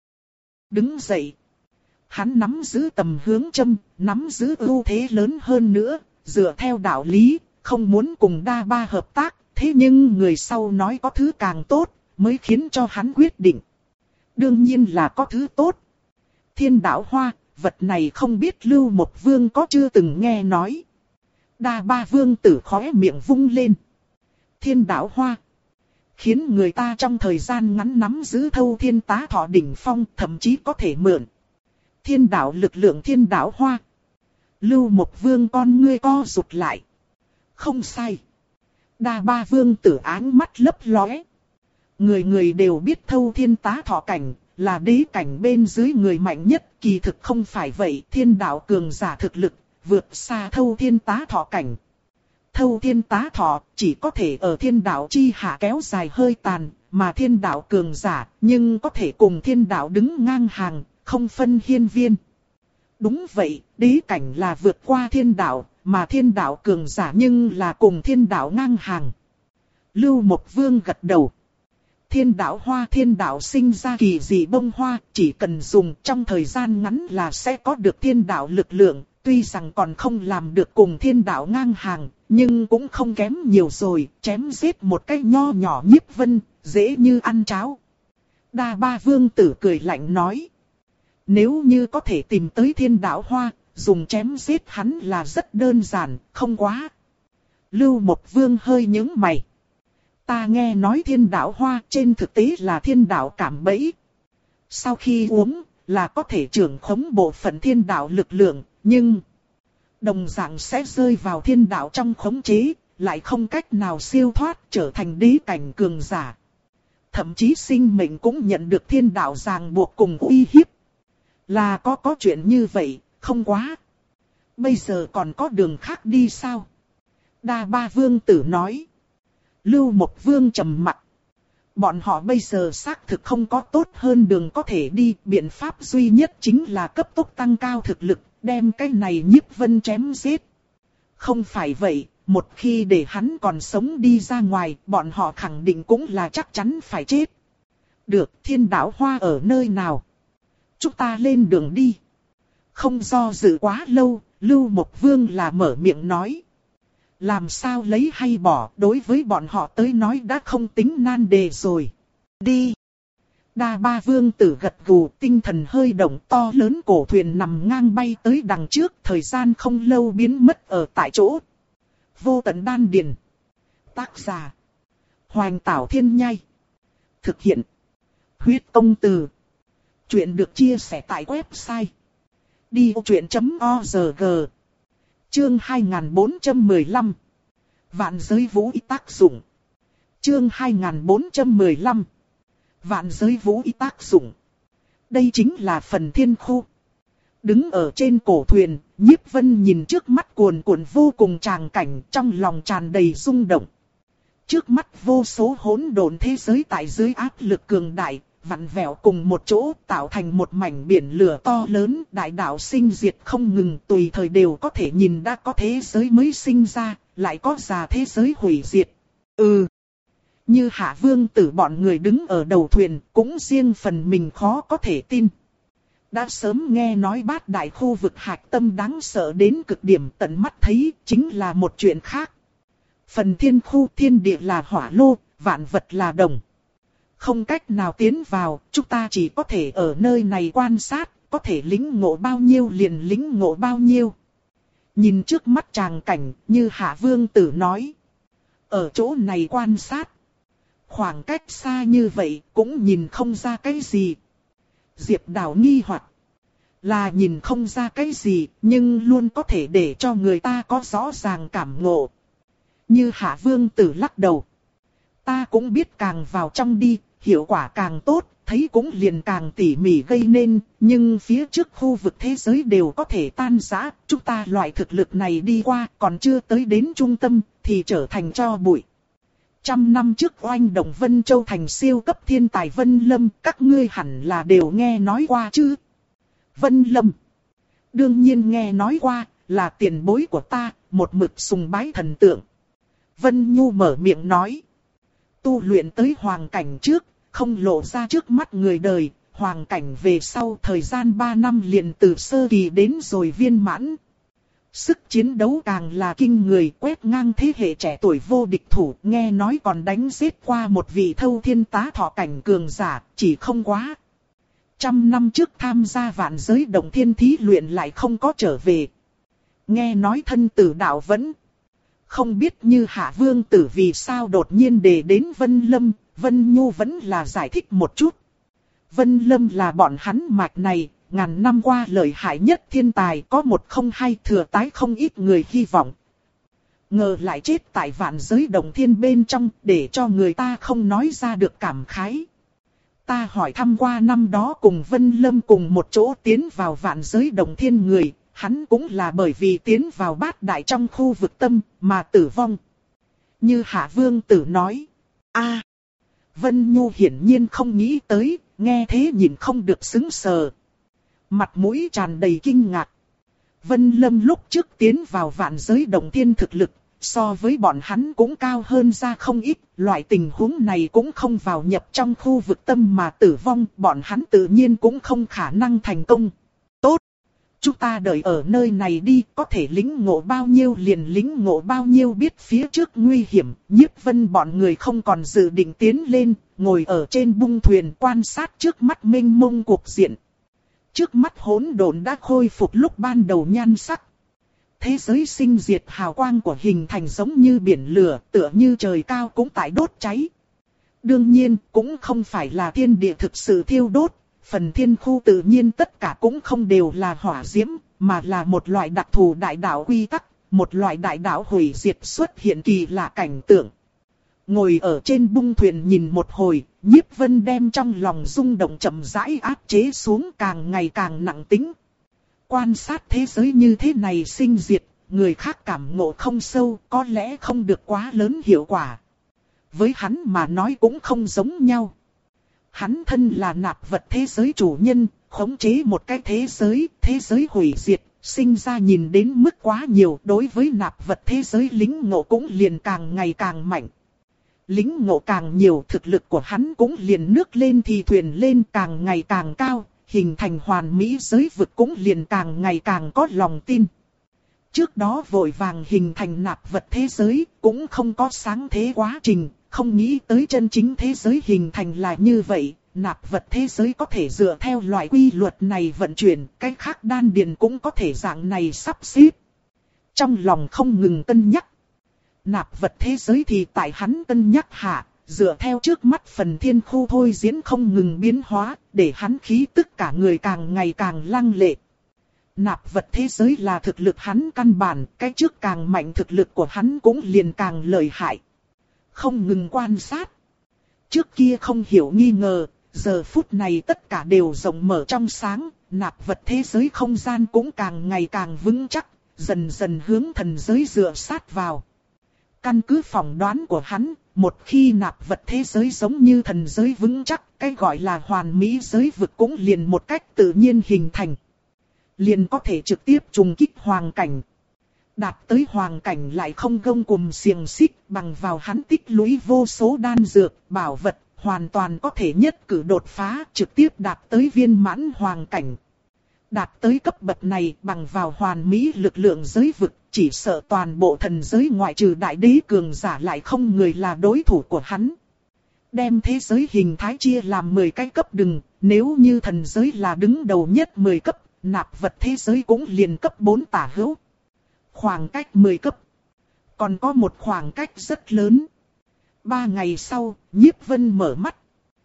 đứng dậy. Hắn nắm giữ tầm hướng châm, nắm giữ ưu thế lớn hơn nữa, dựa theo đạo lý, không muốn cùng Đa Ba hợp tác, thế nhưng người sau nói có thứ càng tốt, mới khiến cho hắn quyết định. Đương nhiên là có thứ tốt. Thiên đạo hoa, vật này không biết Lưu Mộc Vương có chưa từng nghe nói. Đa Ba Vương tử khóe miệng vung lên. Thiên đạo hoa. Khiến người ta trong thời gian ngắn nắm giữ thâu thiên tá thọ đỉnh phong, thậm chí có thể mượn. Thiên đạo lực lượng thiên đạo hoa. Lưu Mộc Vương con ngươi co rụt lại. Không sai. Đa Ba Vương tử áng mắt lấp lóe. Người người đều biết thâu thiên tá thọ cảnh là đế cảnh bên dưới người mạnh nhất, kỳ thực không phải vậy, thiên đạo cường giả thực lực vượt xa thâu thiên tá thọ cảnh. Thâu thiên tá thọ chỉ có thể ở thiên đạo chi hạ kéo dài hơi tàn, mà thiên đạo cường giả nhưng có thể cùng thiên đạo đứng ngang hàng, không phân hiên viên. Đúng vậy, đế cảnh là vượt qua thiên đạo, mà thiên đạo cường giả nhưng là cùng thiên đạo ngang hàng. Lưu Mộc Vương gật đầu. Thiên đạo hoa thiên đạo sinh ra kỳ dị bông hoa, chỉ cần dùng trong thời gian ngắn là sẽ có được thiên đạo lực lượng, tuy rằng còn không làm được cùng thiên đạo ngang hàng, nhưng cũng không kém nhiều rồi, chém giết một cái nho nhỏ Nhiếp Vân, dễ như ăn cháo. Đa Ba Vương tử cười lạnh nói. Nếu như có thể tìm tới thiên đạo hoa, dùng chém giết hắn là rất đơn giản, không quá. Lưu Mộc Vương hơi nhướng mày. Ta nghe nói thiên đạo hoa trên thực tế là thiên đạo cảm bẫy. Sau khi uống là có thể trưởng khống bộ phận thiên đạo lực lượng, nhưng đồng dạng sẽ rơi vào thiên đạo trong khống chế, lại không cách nào siêu thoát trở thành đế cảnh cường giả. Thậm chí sinh mệnh cũng nhận được thiên đạo ràng buộc cùng uy hiếp. Là có có chuyện như vậy, không quá. Bây giờ còn có đường khác đi sao? Đa Ba Vương tử nói. Lưu Mộc Vương trầm mặc. Bọn họ bây giờ xác thực không có tốt hơn đường có thể đi, biện pháp duy nhất chính là cấp tốc tăng cao thực lực, đem cái này Nhiếp Vân chém giết. Không phải vậy, một khi để hắn còn sống đi ra ngoài, bọn họ khẳng định cũng là chắc chắn phải chết. Được, thiên đạo hoa ở nơi nào? Chúng ta lên đường đi. Không do dự quá lâu, Lưu Mộc Vương là mở miệng nói. Làm sao lấy hay bỏ, đối với bọn họ tới nói đã không tính nan đề rồi. Đi. Đa Ba Vương tử gật gù, tinh thần hơi động, to lớn cổ thuyền nằm ngang bay tới đằng trước, thời gian không lâu biến mất ở tại chỗ. Vô tận đan điền. Tác giả. Hoành Tảo Thiên Nhai. Thực hiện. Huyết Công Từ. Chuyện được chia sẻ tại website đi ô chuyện chấm org. Chương hai nghìn bốn trăm mười lăm. Vạn giới vũ ý tác dụng. Chương hai nghìn bốn trăm mười lăm. Vạn giới vũ ý tác dụng. Đây chính là phần thiên khu. Đứng ở trên cổ thuyền, Nhiếp Vân nhìn trước mắt cuồn cuộn vô cùng tràng cảnh, trong lòng tràn đầy rung động. Trước mắt vô số hỗn độn thế giới tại dưới áp lực cường đại, vặn vẹo cùng một chỗ, tạo thành một mảnh biển lửa to lớn, đại đạo sinh diệt không ngừng, tùy thời đều có thể nhìn đã có thế giới mới sinh ra, lại có già thế giới hủy diệt. Ừ. Như Hạ Vương tử bọn người đứng ở đầu thuyền, cũng riêng phần mình khó có thể tin. Đã sớm nghe nói bát đại khu vực hạch tâm đáng sợ đến cực điểm, tận mắt thấy, chính là một chuyện khác. Phần thiên khu thiên địa là hỏa lô, vạn vật là đồng. Không cách nào tiến vào, chúng ta chỉ có thể ở nơi này quan sát, có thể lĩnh ngộ bao nhiêu liền lĩnh ngộ bao nhiêu. Nhìn trước mắt tràng cảnh, như Hạ Vương tử nói. Ở chỗ này quan sát. Khoảng cách xa như vậy, cũng nhìn không ra cái gì. Diệp Đào nghi hoặc là nhìn không ra cái gì, nhưng luôn có thể để cho người ta có rõ ràng cảm ngộ. Như Hạ Vương tử lắc đầu. Ta cũng biết càng vào trong đi, hiệu quả càng tốt, thấy cũng liền càng tỉ mỉ gây nên, nhưng phía trước khu vực thế giới đều có thể tan rã, chúng ta loại thực lực này đi qua, còn chưa tới đến trung tâm, thì trở thành tro bụi. Trăm năm trước oanh động Vân Châu thành siêu cấp thiên tài Vân Lâm, các ngươi hẳn là đều nghe nói qua chứ? Vân Lâm. Đương nhiên nghe nói qua, là tiền bối của ta, một mực sùng bái thần tượng. Vân Nhu mở miệng nói. Tu luyện tới hoàng cảnh trước, không lộ ra trước mắt người đời, hoàng cảnh về sau thời gian ba năm liền từ sơ kỳ đến rồi viên mãn. Sức chiến đấu càng là kinh người, quét ngang thế hệ trẻ tuổi vô địch thủ, nghe nói còn đánh giết qua một vị thâu thiên tá thọ cảnh cường giả, chỉ không quá. Trăm năm trước tham gia vạn giới động thiên thí luyện lại không có trở về. Nghe nói thân tử đạo vẫn. Không biết như Hạ Vương Tử vì sao đột nhiên đề đến Vân Lâm, Vân Nhu vẫn là giải thích một chút. Vân Lâm là bọn hắn mạch này, ngàn năm qua lợi hại nhất thiên tài, có một không hai thừa tái không ít người hy vọng. Ngờ lại chết tại vạn giới động thiên bên trong, để cho người ta không nói ra được cảm khái. Ta hỏi thăm qua năm đó cùng Vân Lâm cùng một chỗ tiến vào vạn giới động thiên người, hắn cũng là bởi vì tiến vào bát đại trong khu vực tâm mà tử vong. Như Hạ Vương Tử nói. a Vân Nhu hiển nhiên không nghĩ tới, nghe thế nhìn không được sững sờ. Mặt mũi tràn đầy kinh ngạc. Vân Lâm lúc trước tiến vào vạn giới động thiên thực lực, so với bọn hắn cũng cao hơn ra không ít. Loại tình huống này cũng không vào nhập trong khu vực tâm mà tử vong, bọn hắn tự nhiên cũng không khả năng thành công. Tốt! Chúng ta đợi ở nơi này đi, có thể lính ngộ bao nhiêu liền lính ngộ bao nhiêu, biết phía trước nguy hiểm. Nhiếp Vân bọn người không còn dự định tiến lên, ngồi ở trên bung thuyền quan sát trước mắt mênh mông cuộc diện. Trước mắt hỗn độn đã khôi phục lúc ban đầu nhan sắc. Thế giới sinh diệt hào quang của hình thành giống như biển lửa, tựa như trời cao cũng tại đốt cháy. Đương nhiên, cũng không phải là thiên địa thực sự thiêu đốt. Phần thiên khu tự nhiên tất cả cũng không đều là hỏa diễm, mà là một loại đặc thù đại đạo quy tắc, một loại đại đạo hủy diệt xuất hiện kỳ lạ cảnh tượng. Ngồi ở trên bung thuyền nhìn một hồi, Nhiếp Vân đem trong lòng rung động chậm rãi áp chế xuống, càng ngày càng nặng tính. Quan sát thế giới như thế này sinh diệt, người khác cảm ngộ không sâu, có lẽ không được quá lớn hiệu quả. Với hắn mà nói cũng không giống nhau. Hắn thân là nạp vật thế giới chủ nhân, khống chế một cái thế giới, thế giới hủy diệt, sinh ra nhìn đến mức quá nhiều, đối với nạp vật thế giới lính ngộ cũng liền càng ngày càng mạnh. Lính ngộ càng nhiều, thực lực của hắn cũng liền nước lên thì thuyền lên, càng ngày càng cao, hình thành hoàn mỹ giới vực cũng liền càng ngày càng có lòng tin. Trước đó vội vàng hình thành nạp vật thế giới, cũng không có sáng thế quá trình, không nghĩ tới chân chính thế giới hình thành là như vậy. Nạp vật thế giới có thể dựa theo loại quy luật này vận chuyển, cái khác đan điền cũng có thể dạng này sắp xếp. Trong lòng không ngừng cân nhắc. Nạp vật thế giới thì tại hắn cân nhắc hạ, dựa theo trước mắt phần thiên khu thôi diễn không ngừng biến hóa, để hắn khí tức cả người càng ngày càng lăng lệ. Nạp vật thế giới là thực lực hắn căn bản, cái trước càng mạnh thực lực của hắn cũng liền càng lợi hại. Không ngừng quan sát. Trước kia không hiểu nghi ngờ, giờ phút này tất cả đều rộng mở trong sáng, nạp vật thế giới không gian cũng càng ngày càng vững chắc, dần dần hướng thần giới dựa sát vào. Căn cứ phỏng đoán của hắn, một khi nạp vật thế giới giống như thần giới vững chắc, cái gọi là hoàn mỹ giới vực cũng liền một cách tự nhiên hình thành. Liền có thể trực tiếp trùng kích hoàng cảnh. Đạt tới hoàng cảnh lại không gông cùm xiềng xích, bằng vào hắn tích lũy vô số đan dược, bảo vật, hoàn toàn có thể nhất cử đột phá, trực tiếp đạt tới viên mãn hoàng cảnh. Đạt tới cấp bậc này bằng vào hoàn mỹ lực lượng giới vực, chỉ sợ toàn bộ thần giới ngoại trừ đại đế cường giả lại không người là đối thủ của hắn. Đem thế giới hình thái chia làm mười cái cấp đừng, nếu như thần giới là đứng đầu nhất mười cấp, nạp vật thế giới cũng liền cấp bốn tả hữu. Khoảng cách mười cấp. Còn có một khoảng cách rất lớn. Ba ngày sau, Nhiếp Vân mở mắt.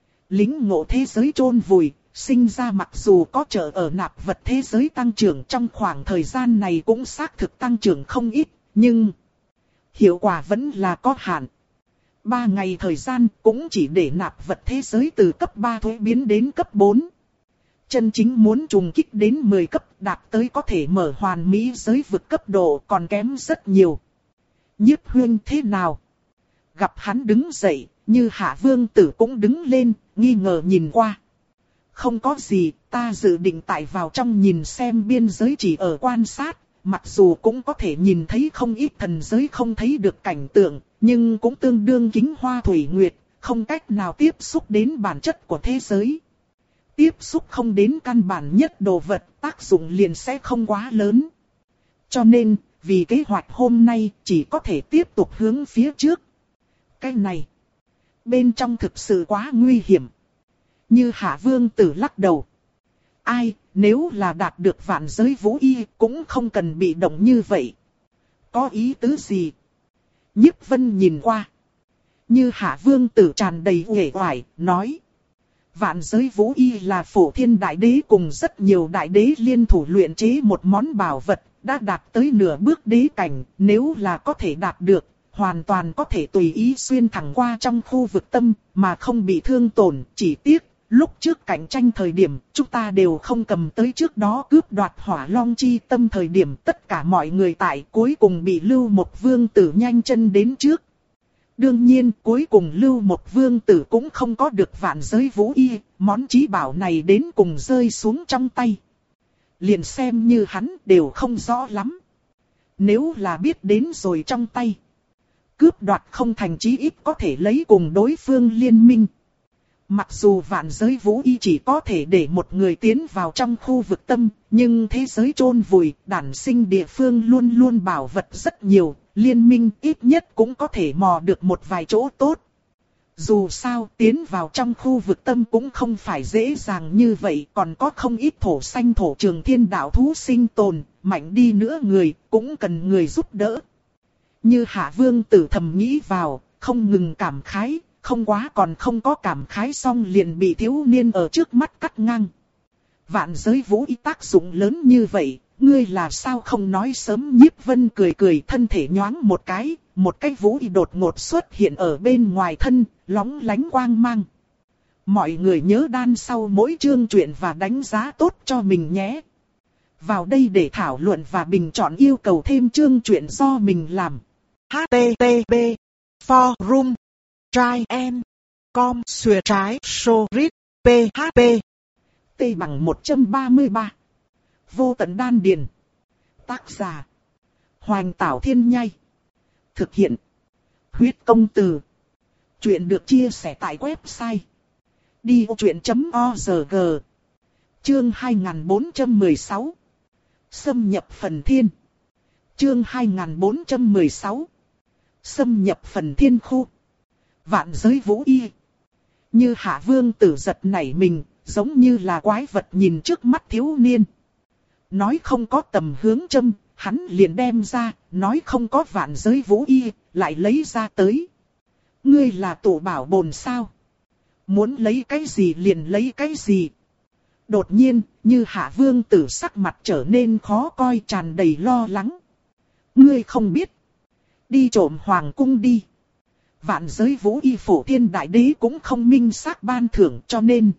Lính ngộ thế giới chôn vùi, sinh ra mặc dù có trợ ở nạp vật thế giới tăng trưởng trong khoảng thời gian này cũng xác thực tăng trưởng không ít, nhưng hiệu quả vẫn là có hạn. Ba ngày thời gian cũng chỉ để nạp vật thế giới từ cấp ba thuế biến đến cấp bốn. Chân chính muốn trùng kích đến mười cấp đạt tới có thể mở hoàn mỹ giới vực cấp độ còn kém rất nhiều. Nhiếp Huyên thế nào? gặp hắn đứng dậy, Như Hạ Vương Tử cũng đứng lên, nghi ngờ nhìn qua. Không có gì, ta dự định tại vào trong nhìn xem biên giới chỉ ở quan sát, mặc dù cũng có thể nhìn thấy không ít thần giới không thấy được cảnh tượng, nhưng cũng tương đương kính hoa thủy nguyệt, không cách nào tiếp xúc đến bản chất của thế giới. Tiếp xúc không đến căn bản nhất đồ vật, tác dụng liền sẽ không quá lớn. Cho nên, vì kế hoạch hôm nay chỉ có thể tiếp tục hướng phía trước. Cái này, bên trong thực sự quá nguy hiểm. Như Hạ Vương Tử lắc đầu. Ai, nếu là đạt được vạn giới vũ y cũng không cần bị động như vậy. Có ý tứ gì? Nhiếp Vân nhìn qua. Như Hạ Vương Tử tràn đầy uể oải, nói. Vạn giới vũ y là Phổ Thiên Đại Đế cùng rất nhiều đại đế liên thủ luyện chế một món bảo vật, đã đạt tới nửa bước đế cảnh, nếu là có thể đạt được, hoàn toàn có thể tùy ý xuyên thẳng qua trong khu vực tâm, mà không bị thương tổn, chỉ tiếc. Lúc trước cạnh tranh thời điểm, chúng ta đều không cầm tới trước đó cướp đoạt Hỏa Long chi tâm thời điểm tất cả mọi người tại cuối cùng bị Lưu Một Vương Tử nhanh chân đến trước. Đương nhiên, cuối cùng Lưu Một Vương Tử cũng không có được vạn giới vũ y, món chí bảo này đến cùng rơi xuống trong tay. Liền xem như hắn đều không rõ lắm. Nếu là biết đến rồi trong tay, cướp đoạt không thành chí ít có thể lấy cùng đối phương liên minh. Mặc dù vạn giới vũ y chỉ có thể để một người tiến vào trong khu vực tâm, nhưng thế giới chôn vùi, đản sinh địa phương luôn luôn bảo vật rất nhiều, liên minh ít nhất cũng có thể mò được một vài chỗ tốt. Dù sao tiến vào trong khu vực tâm cũng không phải dễ dàng như vậy, còn có không ít thổ xanh thổ trường thiên đạo thú sinh tồn, mạnh đi nữa người, cũng cần người giúp đỡ. Như Hạ Vương Tử thầm nghĩ vào, không ngừng cảm khái. Không quá còn không có cảm khái xong liền bị thiếu niên ở trước mắt cắt ngang. Vạn giới vũ y tác dụng lớn như vậy, ngươi là sao không nói sớm? Nhiếp Vân cười cười, thân thể nhoáng một cái, một cái vũ y đột ngột xuất hiện ở bên ngoài thân, lóng lánh quang mang. Mọi người nhớ đan sau mỗi chương truyện và đánh giá tốt cho mình nhé. Vào đây để thảo luận và bình chọn yêu cầu thêm chương truyện do mình làm. H T T P Forum Try en com xuyệt trái sorit php T bằng một trăm ba mươi ba. Vô tận đan điền. Tác giả Hoành Tảo Thiên Nhai. Thực hiện Huyết Công Từ. Chuyện được chia sẻ tại website đi vô chuyện chấm org. Chương hai nghìn bốn trăm mười sáu. Xâm nhập phần thiên. Chương hai nghìn bốn trăm mười sáu. Xâm nhập phần thiên khu. Vạn giới vũ y. Như Hạ Vương Tử giật nảy mình, giống như là quái vật nhìn trước mắt thiếu niên. Nói không có tầm hướng châm, hắn liền đem ra, nói không có vạn giới vũ y, lại lấy ra tới. Ngươi là tổ bảo bồn sao? Muốn lấy cái gì liền lấy cái gì? Đột nhiên, Như Hạ Vương Tử sắc mặt trở nên khó coi, tràn đầy lo lắng. Ngươi không biết. Đi trộm hoàng cung đi. Vạn giới vũ y Phổ Thiên Đại Đế cũng không minh xác ban thưởng, cho nên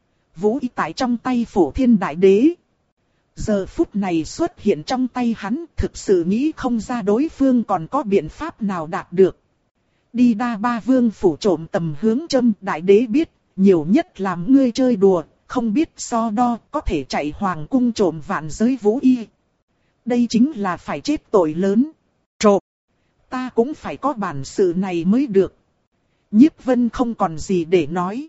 vũ y tại trong tay Phổ Thiên Đại Đế. Giờ phút này xuất hiện trong tay hắn, thực sự nghĩ không ra đối phương còn có biện pháp nào đạt được. Đi Đa Ba Vương phủ trộm tầm hướng châm, Đại Đế biết, nhiều nhất làm ngươi chơi đùa, không biết so đo, có thể chạy hoàng cung trộm vạn giới vũ y. Đây chính là phải chết tội lớn. Trộm. Ta cũng phải có bản sự này mới được. Nhiếp Vân không còn gì để nói.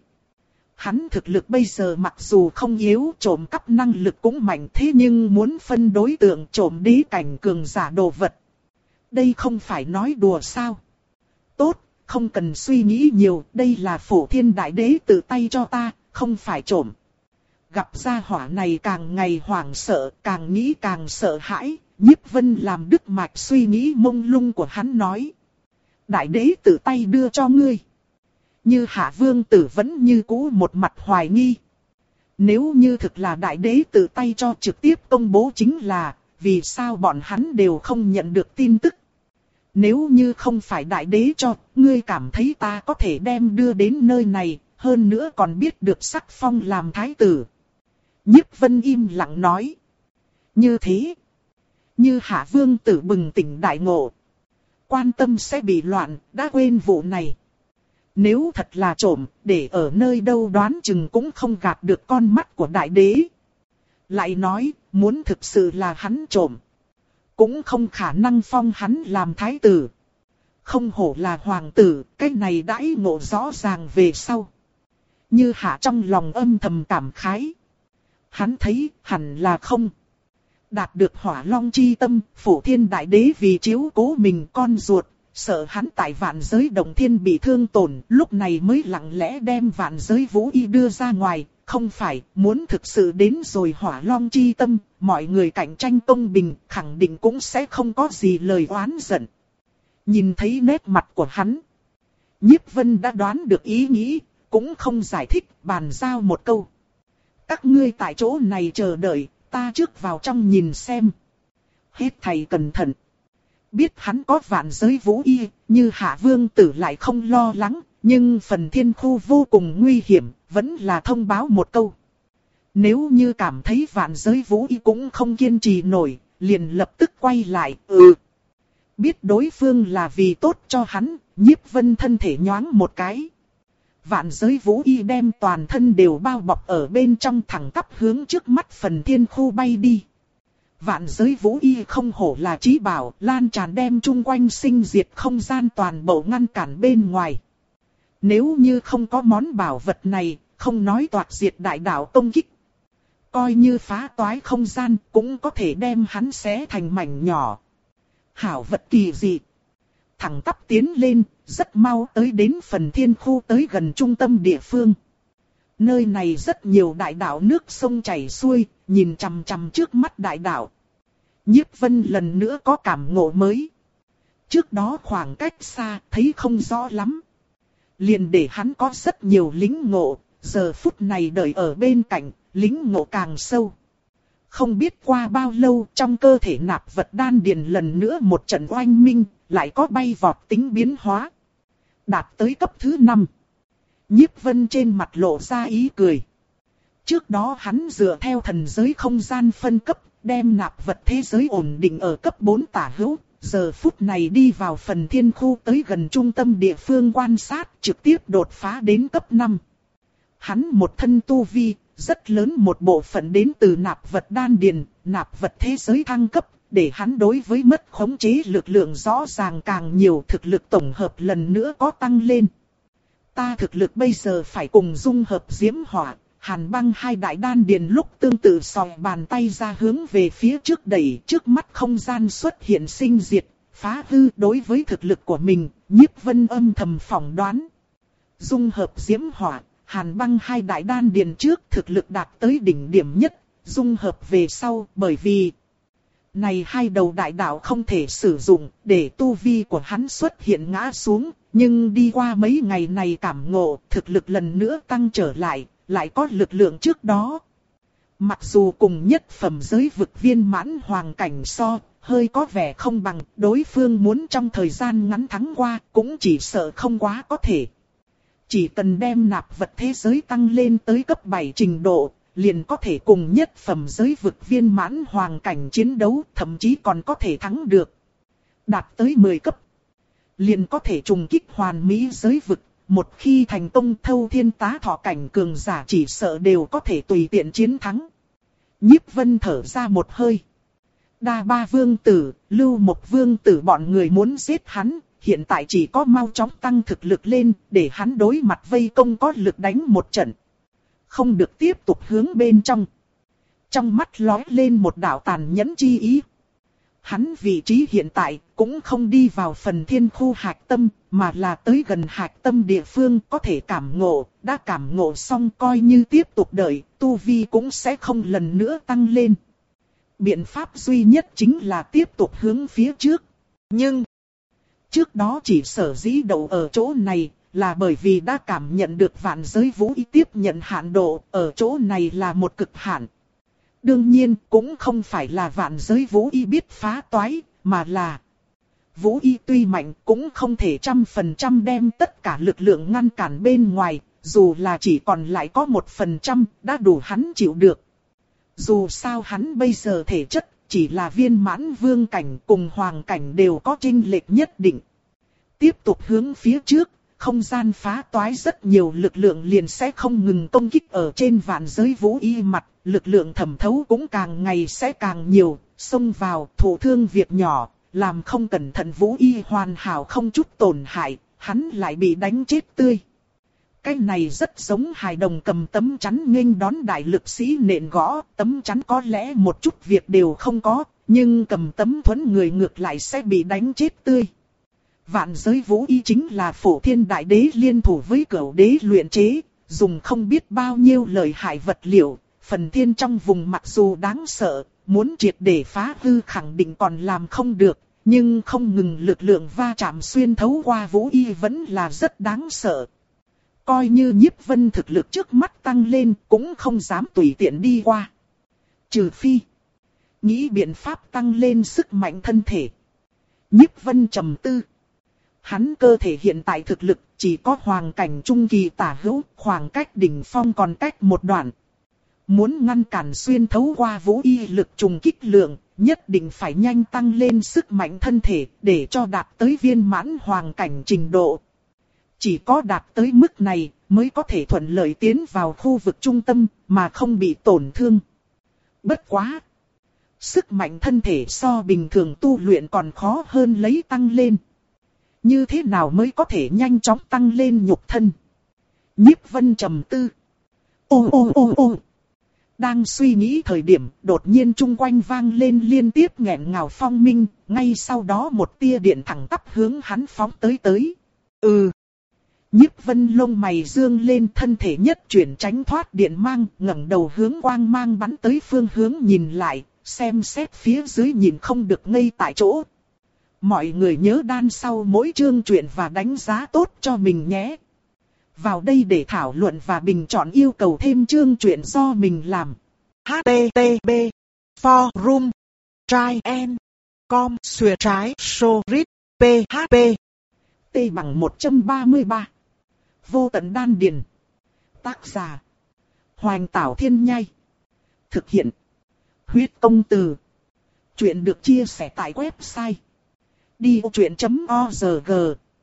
Hắn thực lực bây giờ mặc dù không yếu, trộm cắp năng lực cũng mạnh, thế nhưng muốn phân đối tượng trộm đế cảnh cường giả đồ vật. Đây không phải nói đùa sao? Tốt, không cần suy nghĩ nhiều, đây là Phổ Thiên Đại Đế tự tay cho ta, không phải trộm. Gặp gia hỏa này càng ngày hoảng sợ, càng nghĩ càng sợ hãi. Nhiếp Vân làm đứt mạch suy nghĩ mông lung của hắn nói. Đại Đế tự tay đưa cho ngươi. Như Hạ Vương Tử vẫn như cũ một mặt hoài nghi. Nếu như thực là Đại Đế tự tay cho, trực tiếp công bố chính là, vì sao bọn hắn đều không nhận được tin tức. Nếu như không phải Đại Đế cho, ngươi cảm thấy ta có thể đem đưa đến nơi này, hơn nữa còn biết được sắc phong làm thái tử. Nhiếp Vân im lặng nói. Như thế. Như Hạ Vương Tử bừng tỉnh đại ngộ. quan tâm sẽ bị loạn, đã quên vụ này. Nếu thật là trộm, để ở nơi đâu đoán chừng cũng không gạt được con mắt của đại đế. Lại nói, muốn thực sự là hắn trộm, cũng không khả năng phong hắn làm thái tử. Không hổ là hoàng tử, cái này đãi ngộ rõ ràng về sau. Như Hạ trong lòng âm thầm cảm khái. Hắn thấy hẳn là không đạt được Hỏa Long chi tâm, Phổ Thiên Đại Đế vì chiếu cố mình con ruột, sợ hắn tại vạn giới động thiên bị thương tổn, lúc này mới lặng lẽ đem vạn giới Vũ Y đưa ra ngoài. Không phải, muốn thực sự đến rồi Hỏa Long chi tâm, mọi người cạnh tranh công bình, khẳng định cũng sẽ không có gì lời oán giận. Nhìn thấy nét mặt của hắn, Nhiếp Vân đã đoán được ý nghĩ, cũng không giải thích, bàn giao một câu. Các ngươi tại chỗ này chờ đợi, ta trước vào trong nhìn xem. Hết thầy cẩn thận. Biết hắn có vạn giới Vũ Y, Như Hạ Vương Tử lại không lo lắng, nhưng phần thiên khu vô cùng nguy hiểm, vẫn là thông báo một câu. Nếu như cảm thấy vạn giới Vũ Y cũng không kiên trì nổi, liền lập tức quay lại, ừ. Biết đối phương là vì tốt cho hắn, Nhiếp Vân thân thể nhoáng một cái. Vạn giới Vũ Y đem toàn thân đều bao bọc ở bên trong, thẳng tắp hướng trước mắt phần thiên khu bay đi. Vạn giới Vũ Y không hổ là trí bảo, lan tràn đem chung quanh sinh diệt không gian toàn bộ ngăn cản bên ngoài. Nếu như không có món bảo vật này, không nói toạc diệt đại đạo công kích, coi như phá toái không gian cũng có thể đem hắn xé thành mảnh nhỏ. Hảo vật kỳ dị. Thẳng tắp tiến lên, rất mau tới đến phần thiên khu tới gần trung tâm địa phương. Nơi này rất nhiều đại đạo nước sông chảy xuôi, nhìn chằm chằm trước mắt đại đạo. Nhiếp Vân lần nữa có cảm ngộ mới. Trước đó khoảng cách xa, thấy không rõ lắm. Liền để hắn có rất nhiều lĩnh ngộ, giờ phút này đợi ở bên cạnh, lĩnh ngộ càng sâu. Không biết qua bao lâu trong cơ thể nạp vật đan điền lần nữa một trận oanh minh, lại có bay vọt tính biến hóa. Đạt tới cấp thứ năm. Nhiếp Vân trên mặt lộ ra ý cười. Trước đó hắn dựa theo thần giới không gian phân cấp, đem nạp vật thế giới ổn định ở cấp bốn tả hữu. Giờ phút này đi vào phần thiên khu tới gần trung tâm địa phương quan sát, trực tiếp đột phá đến cấp năm. Hắn một thân tu vi, rất lớn một bộ phận đến từ nạp vật đan điền, nạp vật thế giới thăng cấp, để hắn đối với mất khống chế lực lượng rõ ràng càng nhiều, thực lực tổng hợp lần nữa có tăng lên. Ta thực lực bây giờ phải cùng dung hợp diễm hỏa, hàn băng hai đại đan điền lúc tương tự sòi bàn tay ra hướng về phía trước đẩy, trước mắt không gian xuất hiện sinh diệt, phá hư. Đối với thực lực của mình, Nhiếp Vân âm thầm phỏng đoán. Dung hợp diễm hỏa, hàn băng hai đại đan điền trước thực lực đạt tới đỉnh điểm nhất, dung hợp về sau bởi vì này hai đầu đại đạo không thể sử dụng, để tu vi của hắn xuất hiện ngã xuống, nhưng đi qua mấy ngày này cảm ngộ, thực lực lần nữa tăng trở lại, lại có lực lượng trước đó. Mặc dù cùng nhất phẩm giới vực viên mãn hoàng cảnh so, hơi có vẻ không bằng, đối phương muốn trong thời gian ngắn thắng qua, cũng chỉ sợ không quá có thể. Chỉ cần đem nạp vật thế giới tăng lên tới cấp bảy trình độ, liền có thể cùng nhất phẩm giới vực viên mãn hoàng cảnh chiến đấu, thậm chí còn có thể thắng được. Đạt tới mười cấp, liền có thể trùng kích hoàn mỹ giới vực. Một khi thành công, thâu thiên tá thọ cảnh cường giả chỉ sợ đều có thể tùy tiện chiến thắng. Nhiếp Vân thở ra một hơi. Đa Ba Vương Tử, Lưu Mộc Vương Tử bọn người muốn giết hắn, hiện tại chỉ có mau chóng tăng thực lực lên, để hắn đối mặt vây công có lực đánh một trận. Không được tiếp tục hướng bên trong. Trong mắt lóe lên một đạo tàn nhẫn chi ý. Hắn vị trí hiện tại cũng không đi vào phần thiên khu hạch tâm, mà là tới gần hạch tâm địa phương có thể cảm ngộ, đã cảm ngộ xong coi như tiếp tục đợi, tu vi cũng sẽ không lần nữa tăng lên. Biện pháp duy nhất chính là tiếp tục hướng phía trước. Nhưng, trước đó chỉ sở dĩ đậu ở chỗ này, là bởi vì đã cảm nhận được vạn giới Vũ Y tiếp nhận hạn độ, ở chỗ này là một cực hạn. Đương nhiên cũng không phải là vạn giới Vũ Y biết phá toái, mà là Vũ Y tuy mạnh cũng không thể trăm phần trăm đem tất cả lực lượng ngăn cản bên ngoài, dù là chỉ còn lại có một phần trăm đã đủ hắn chịu được. Dù sao hắn bây giờ thể chất chỉ là viên mãn vương cảnh cùng hoàng cảnh đều có chênh lệch nhất định. Tiếp tục hướng phía trước, không gian phá toái rất nhiều lực lượng liền sẽ không ngừng công kích ở trên vạn giới vũ y mặt, lực lượng thẩm thấu cũng càng ngày sẽ càng nhiều, xông vào thụ thương việc nhỏ, làm không cẩn thận vũ y hoàn hảo không chút tổn hại, hắn lại bị đánh chết tươi. Cái này rất giống hài đồng cầm tấm chắn nghênh đón đại lực sĩ nện gõ, tấm chắn có lẽ một chút việc đều không có, nhưng cầm tấm thuẫn người ngược lại sẽ bị đánh chết tươi. Vạn giới vũ y chính là phổ thiên đại đế liên thủ với cửu đế luyện chế, dùng không biết bao nhiêu lợi hại vật liệu, phần thiên trong vùng mặc dù đáng sợ, muốn triệt để phá hư khẳng định còn làm không được, nhưng không ngừng lực lượng va chạm xuyên thấu qua vũ y vẫn là rất đáng sợ. Coi như Nhiếp Vân thực lực trước mắt tăng lên cũng không dám tùy tiện đi qua. Trừ phi nghĩ biện pháp tăng lên sức mạnh thân thể. Nhiếp Vân trầm tư. Hắn cơ thể hiện tại thực lực chỉ có hoàng cảnh trung kỳ tả hữu, khoảng cách đỉnh phong còn cách một đoạn. Muốn ngăn cản xuyên thấu qua vũ y lực trùng kích lượng, nhất định phải nhanh tăng lên sức mạnh thân thể để cho đạt tới viên mãn hoàng cảnh trình độ. Chỉ có đạt tới mức này mới có thể thuận lợi tiến vào khu vực trung tâm mà không bị tổn thương. Bất quá! Sức mạnh thân thể so bình thường tu luyện còn khó hơn lấy tăng lên. Như thế nào mới có thể nhanh chóng tăng lên nhục thân? Nhiếp Vân trầm tư. Ô ô ô ô! Đang suy nghĩ thời điểm, đột nhiên chung quanh vang lên liên tiếp nghẹn ngào phong minh, ngay sau đó một tia điện thẳng tắp hướng hắn phóng tới tới. Ừ! Nhiếp Vân lông mày dương lên, thân thể nhất chuyển tránh thoát điện mang, ngẩng đầu hướng quang mang bắn tới phương hướng nhìn lại, xem xét phía dưới nhìn không được ngây tại chỗ. Mọi người nhớ đan sau mỗi chương truyện và đánh giá tốt cho mình nhé. Vào đây để thảo luận và bình chọn yêu cầu thêm chương truyện do mình làm. H T T P Forum Try and Com Xuyệt trái Sorit P H P T bằng một trăm ba mươi ba. Vô tận đan điền. Tác giả Hoành Tảo Thiên Nhai. Thực hiện Huyết Công Từ. Chuyện được chia sẻ tại website đi ô truyện chấm org.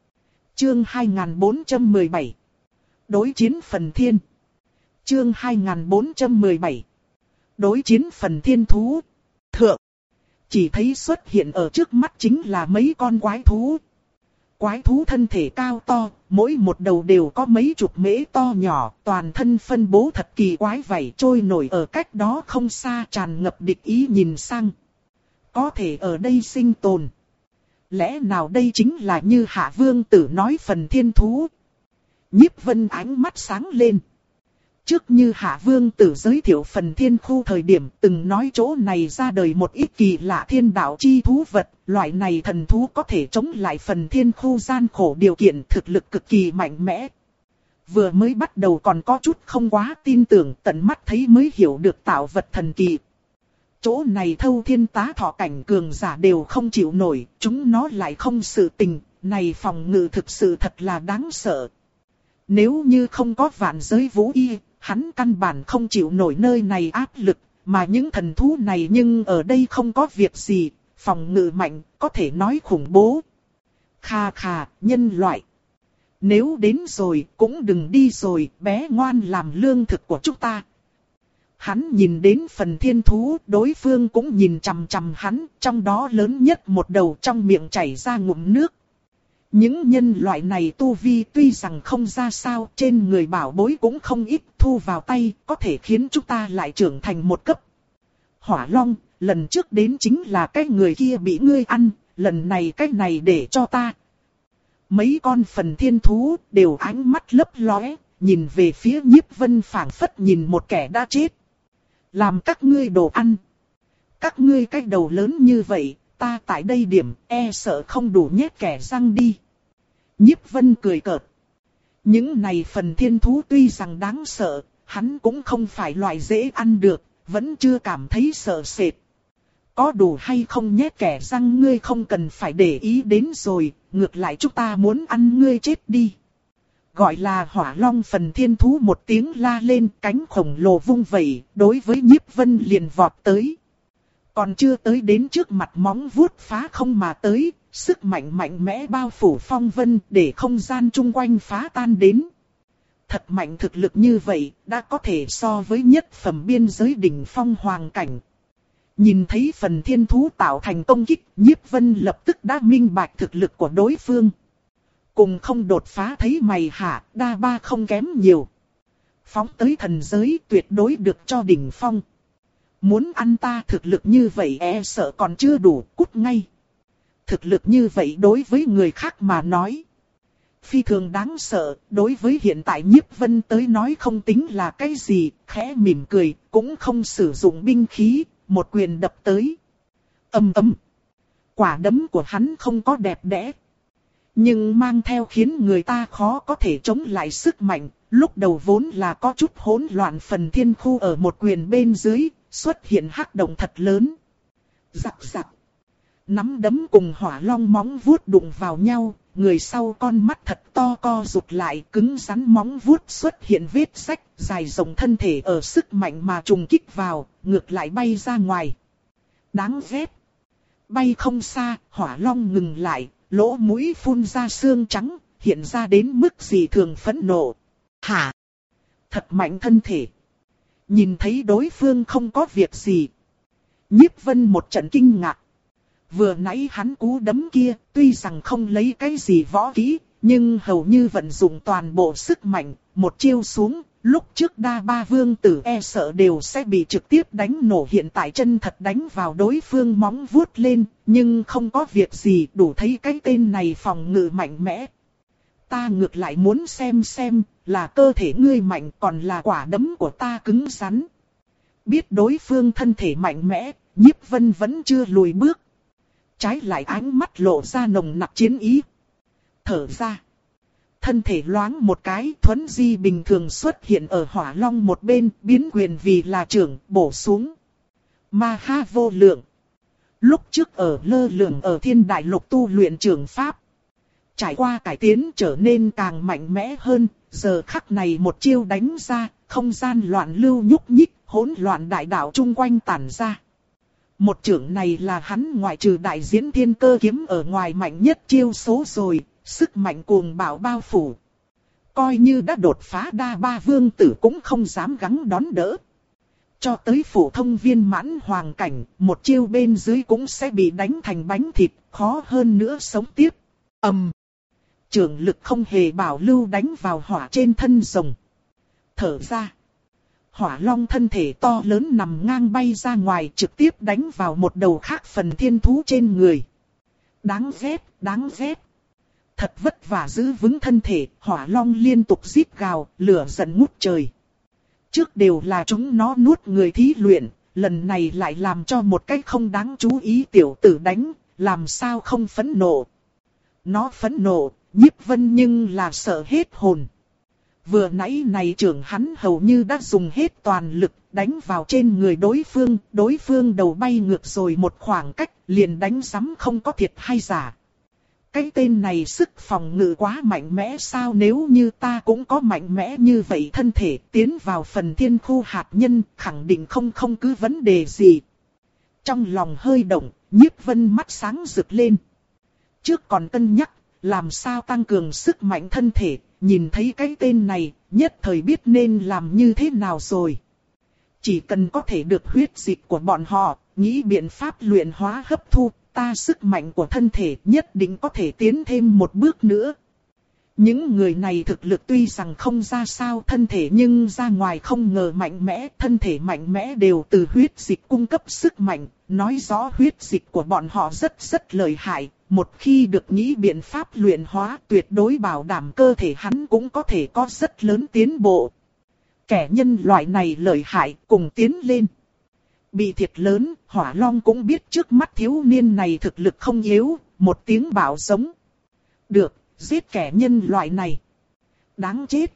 Chương hai nghìn bốn trăm mười bảy. Đối chiến phần thiên. Chương hai nghìn bốn trăm mười bảy. Đối chiến phần thiên thú. Thượng. Chỉ thấy xuất hiện ở trước mắt chính là mấy con quái thú. Quái thú thân thể cao to, mỗi một đầu đều có mấy chục mễ to nhỏ, toàn thân phân bố thật kỳ quái vảy trôi nổi ở cách đó không xa, tràn ngập địch ý nhìn sang. Có thể ở đây sinh tồn. Lẽ nào đây chính là như Hạ Vương Tử nói phần thiên thú? Nhiếp Vân ánh mắt sáng lên. Trước như Hạ Vương Tử giới thiệu phần thiên khu thời điểm từng nói chỗ này ra đời một ít kỳ lạ thiên đạo chi thú vật, loại này thần thú có thể chống lại phần thiên khu gian khổ điều kiện, thực lực cực kỳ mạnh mẽ. Vừa mới bắt đầu còn có chút không quá tin tưởng, tận mắt thấy mới hiểu được tạo vật thần kỳ. Chỗ này thâu thiên tá thọ cảnh cường giả đều không chịu nổi, chúng nó lại không sự tình, này phòng ngự thực sự thật là đáng sợ. Nếu như không có vạn giới vũ y, hắn căn bản không chịu nổi nơi này áp lực, mà những thần thú này nhưng ở đây không có việc gì, phòng ngự mạnh, có thể nói khủng bố. Kha kha, nhân loại. Nếu đến rồi, cũng đừng đi rồi, bé ngoan làm lương thực của chúng ta. Hắn nhìn đến phần thiên thú, đối phương cũng nhìn chằm chằm hắn, trong đó lớn nhất một đầu trong miệng chảy ra ngụm nước. Những nhân loại này tu vi tuy rằng không ra sao, trên người bảo bối cũng không ít, thu vào tay, có thể khiến chúng ta lại trưởng thành một cấp. Hỏa Long, lần trước đến chính là cái người kia bị ngươi ăn, lần này cái này để cho ta. Mấy con phần thiên thú đều ánh mắt lấp lóe, nhìn về phía Nhiếp Vân phảng phất nhìn một kẻ đã chết. Làm các ngươi đồ ăn. Các ngươi cái đầu lớn như vậy, ta tại đây điểm e sợ không đủ nhét kẻ răng đi. Nhiếp Vân cười cợt. Những này phần thiên thú tuy rằng đáng sợ, hắn cũng không phải loại dễ ăn được, vẫn chưa cảm thấy sợ sệt. Có đủ hay không nhét kẻ răng ngươi không cần phải để ý đến rồi, ngược lại chúng ta muốn ăn ngươi chết đi. Gọi là Hỏa Long phần thiên thú một tiếng la lên, cánh khổng lồ vung vẩy, đối với Nhiếp Vân liền vọt tới. Còn chưa tới đến trước mặt móng vuốt phá không mà tới, sức mạnh mạnh mẽ bao phủ phong vân để không gian chung quanh phá tan đến. Thật mạnh thực lực như vậy, đã có thể so với nhất phẩm biên giới đỉnh phong hoàng cảnh. Nhìn thấy phần thiên thú tạo thành công kích, Nhiếp Vân lập tức đã minh bạch thực lực của đối phương. Cùng không đột phá thấy mày hả, đa ba không kém nhiều. Phóng tới thần giới tuyệt đối được cho đỉnh phong. Muốn ăn ta thực lực như vậy e sợ còn chưa đủ, cút ngay. Thực lực như vậy đối với người khác mà nói phi thường đáng sợ, đối với hiện tại Nhiếp Vân tới nói không tính là cái gì, khẽ mỉm cười, cũng không sử dụng binh khí, một quyền đập tới. Ầm ầm. Quả đấm của hắn không có đẹp đẽ, nhưng mang theo khiến người ta khó có thể chống lại sức mạnh. Lúc đầu vốn là có chút hỗn loạn phần thiên khu ở một quyền bên dưới, xuất hiện hắc động thật lớn. Rắc rắc. Nắm đấm cùng hỏa long móng vuốt đụng vào nhau, người sau con mắt thật to co rụt lại, cứng rắn móng vuốt xuất hiện vết rách, dài rộng thân thể ở sức mạnh mà trùng kích vào, ngược lại bay ra ngoài. Đáng ghét. Bay không xa, hỏa long ngừng lại, lỗ mũi phun ra xương trắng, hiện ra đến mức gì thường phẫn nộ. Hả? Thật mạnh thân thể. Nhìn thấy đối phương không có việc gì, Nhiếp Vân một trận kinh ngạc. Vừa nãy hắn cú đấm kia, tuy rằng không lấy cái gì võ kỹ, nhưng hầu như vận dụng toàn bộ sức mạnh, một chiêu xuống, lúc trước đa ba vương tử e sợ đều sẽ bị trực tiếp đánh nổ. Hiện tại chân thật đánh vào đối phương móng vuốt lên, nhưng không có việc gì, đủ thấy cái tên này phòng ngự mạnh mẽ. Ta ngược lại muốn xem xem, là cơ thể ngươi mạnh còn là quả đấm của ta cứng rắn. Biết đối phương thân thể mạnh mẽ, Nhiếp Vân vẫn chưa lùi bước. Trái lại ánh mắt lộ ra nồng nặc chiến ý. Thở ra. Thân thể loáng một cái, thuấn di bình thường xuất hiện ở hỏa long một bên, biến quyền vì là trưởng, bổ xuống. Ma ha vô lượng. Lúc trước ở lơ lửng ở thiên đại lục tu luyện trường pháp. Trải qua cải tiến trở nên càng mạnh mẽ hơn, giờ khắc này một chiêu đánh ra, không gian loạn lưu nhúc nhích, hỗn loạn đại đạo chung quanh tản ra. Một chưởng này là hắn ngoại trừ đại diễn thiên cơ kiếm ở ngoài mạnh nhất chiêu số rồi, sức mạnh cuồng bạo bao phủ. Coi như đã đột phá đa ba vương tử cũng không dám gắng đón đỡ. Cho tới phổ thông viên mãn hoàng cảnh, một chiêu bên dưới cũng sẽ bị đánh thành bánh thịt, khó hơn nữa sống tiếp. Ầm. Um. Chưởng lực không hề bảo lưu đánh vào hỏa trên thân rồng. Thở ra. Hỏa long thân thể to lớn nằm ngang bay ra ngoài, trực tiếp đánh vào một đầu khác phần thiên thú trên người. Đáng ghét, đáng ghét. Thật vất vả giữ vững thân thể, hỏa long liên tục rít gào, lửa giận ngút trời. Trước đều là chúng nó nuốt người thí luyện, lần này lại làm cho một cách không đáng chú ý tiểu tử đánh, làm sao không phẫn nộ. Nó phẫn nộ, Nhiếp Vân nhưng là sợ hết hồn. Vừa nãy này trưởng hắn hầu như đã dùng hết toàn lực đánh vào trên người đối phương, đối phương đầu bay ngược rồi một khoảng cách, liền đánh sắm không có thiệt hay giả. Cái tên này sức phòng ngự quá mạnh mẽ sao, nếu như ta cũng có mạnh mẽ như vậy thân thể tiến vào phần thiên khu hạt nhân, khẳng định không không cứ vấn đề gì. Trong lòng hơi động, Nhiếp Vân mắt sáng rực lên. Trước còn cân nhắc, làm sao tăng cường sức mạnh thân thể, nhìn thấy cái tên này, nhất thời biết nên làm như thế nào rồi. Chỉ cần có thể được huyết dịch của bọn họ, nghĩ biện pháp luyện hóa hấp thu, ta sức mạnh của thân thể nhất định có thể tiến thêm một bước nữa. Những người này thực lực tuy rằng không ra sao thân thể nhưng ra ngoài không ngờ mạnh mẽ, thân thể mạnh mẽ đều từ huyết dịch cung cấp sức mạnh, nói rõ huyết dịch của bọn họ rất rất lợi hại, một khi được nghĩ biện pháp luyện hóa tuyệt đối bảo đảm cơ thể hắn cũng có thể có rất lớn tiến bộ. Kẻ nhân loại này lợi hại, cùng tiến lên. Bị thiệt lớn, Hỏa Long cũng biết trước mắt thiếu niên này thực lực không yếu, một tiếng bảo giống. Được, giết kẻ nhân loại này. Đáng chết.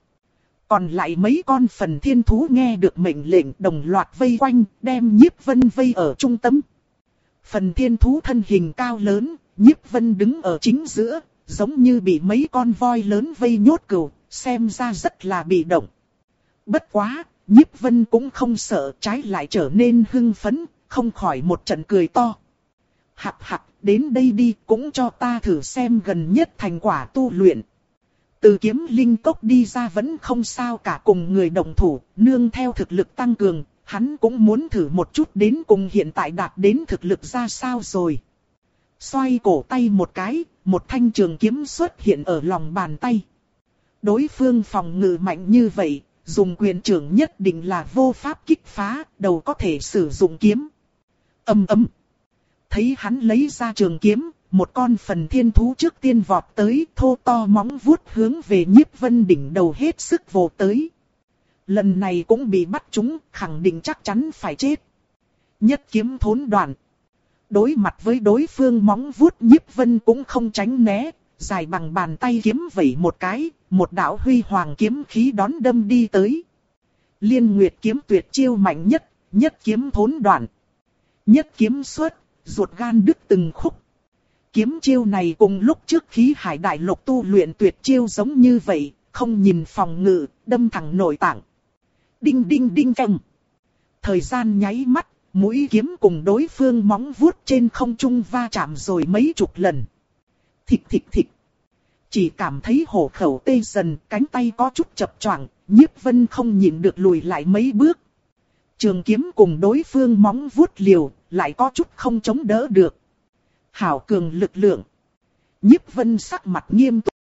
Còn lại mấy con phần thiên thú nghe được mệnh lệnh đồng loạt vây quanh, đem Nhiếp Vân vây ở trung tâm. Phần thiên thú thân hình cao lớn, Nhiếp Vân đứng ở chính giữa, giống như bị mấy con voi lớn vây nhốt cừu, xem ra rất là bị động. Bất quá, Nhiếp Vân cũng không sợ, trái lại trở nên hưng phấn, không khỏi một trận cười to. Hạc hạc, đến đây đi, cũng cho ta thử xem gần nhất thành quả tu luyện. Từ kiếm linh cốc đi ra vẫn không sao cả, cùng người đồng thủ, nương theo thực lực tăng cường, hắn cũng muốn thử một chút đến cùng hiện tại đạt đến thực lực ra sao rồi. Xoay cổ tay một cái, một thanh trường kiếm xuất hiện ở lòng bàn tay. Đối phương phòng ngự mạnh như vậy, dùng quyền trưởng nhất định là vô pháp kích phá, đầu có thể sử dụng kiếm. Ầm ầm. Thấy hắn lấy ra trường kiếm, một con phần thiên thú trước tiên vọt tới, thô to móng vuốt hướng về Nhiếp Vân đỉnh đầu hết sức vồ tới. Lần này cũng bị bắt trúng, khẳng định chắc chắn phải chết. Nhất kiếm thốn đoạn. Đối mặt với đối phương móng vuốt, Nhiếp Vân cũng không tránh né, dài bằng bàn tay kiếm vẩy một cái, một đạo huy hoàng kiếm khí đón đâm đi tới. Liên Nguyệt kiếm tuyệt chiêu mạnh nhất, nhất kiếm thốn đoạn. Nhất kiếm xuất, ruột gan đứt từng khúc. Kiếm chiêu này cùng lúc trước Khí Hải Đại Lục tu luyện tuyệt chiêu giống như vậy, không nhìn phòng ngự, đâm thẳng nội tạng. Đinh đinh đinh vang. Thời gian nháy mắt, mũi kiếm cùng đối phương móng vuốt trên không trung va chạm rồi mấy chục lần. Thịch thịch thịch. Chỉ cảm thấy hổ khẩu tê dần, cánh tay có chút chập choạng, Nhiếp Vân không nhịn được lùi lại mấy bước. Trường kiếm cùng đối phương móng vuốt liều, lại có chút không chống đỡ được. Hảo cường lực lượng. Nhiếp Vân sắc mặt nghiêm túc.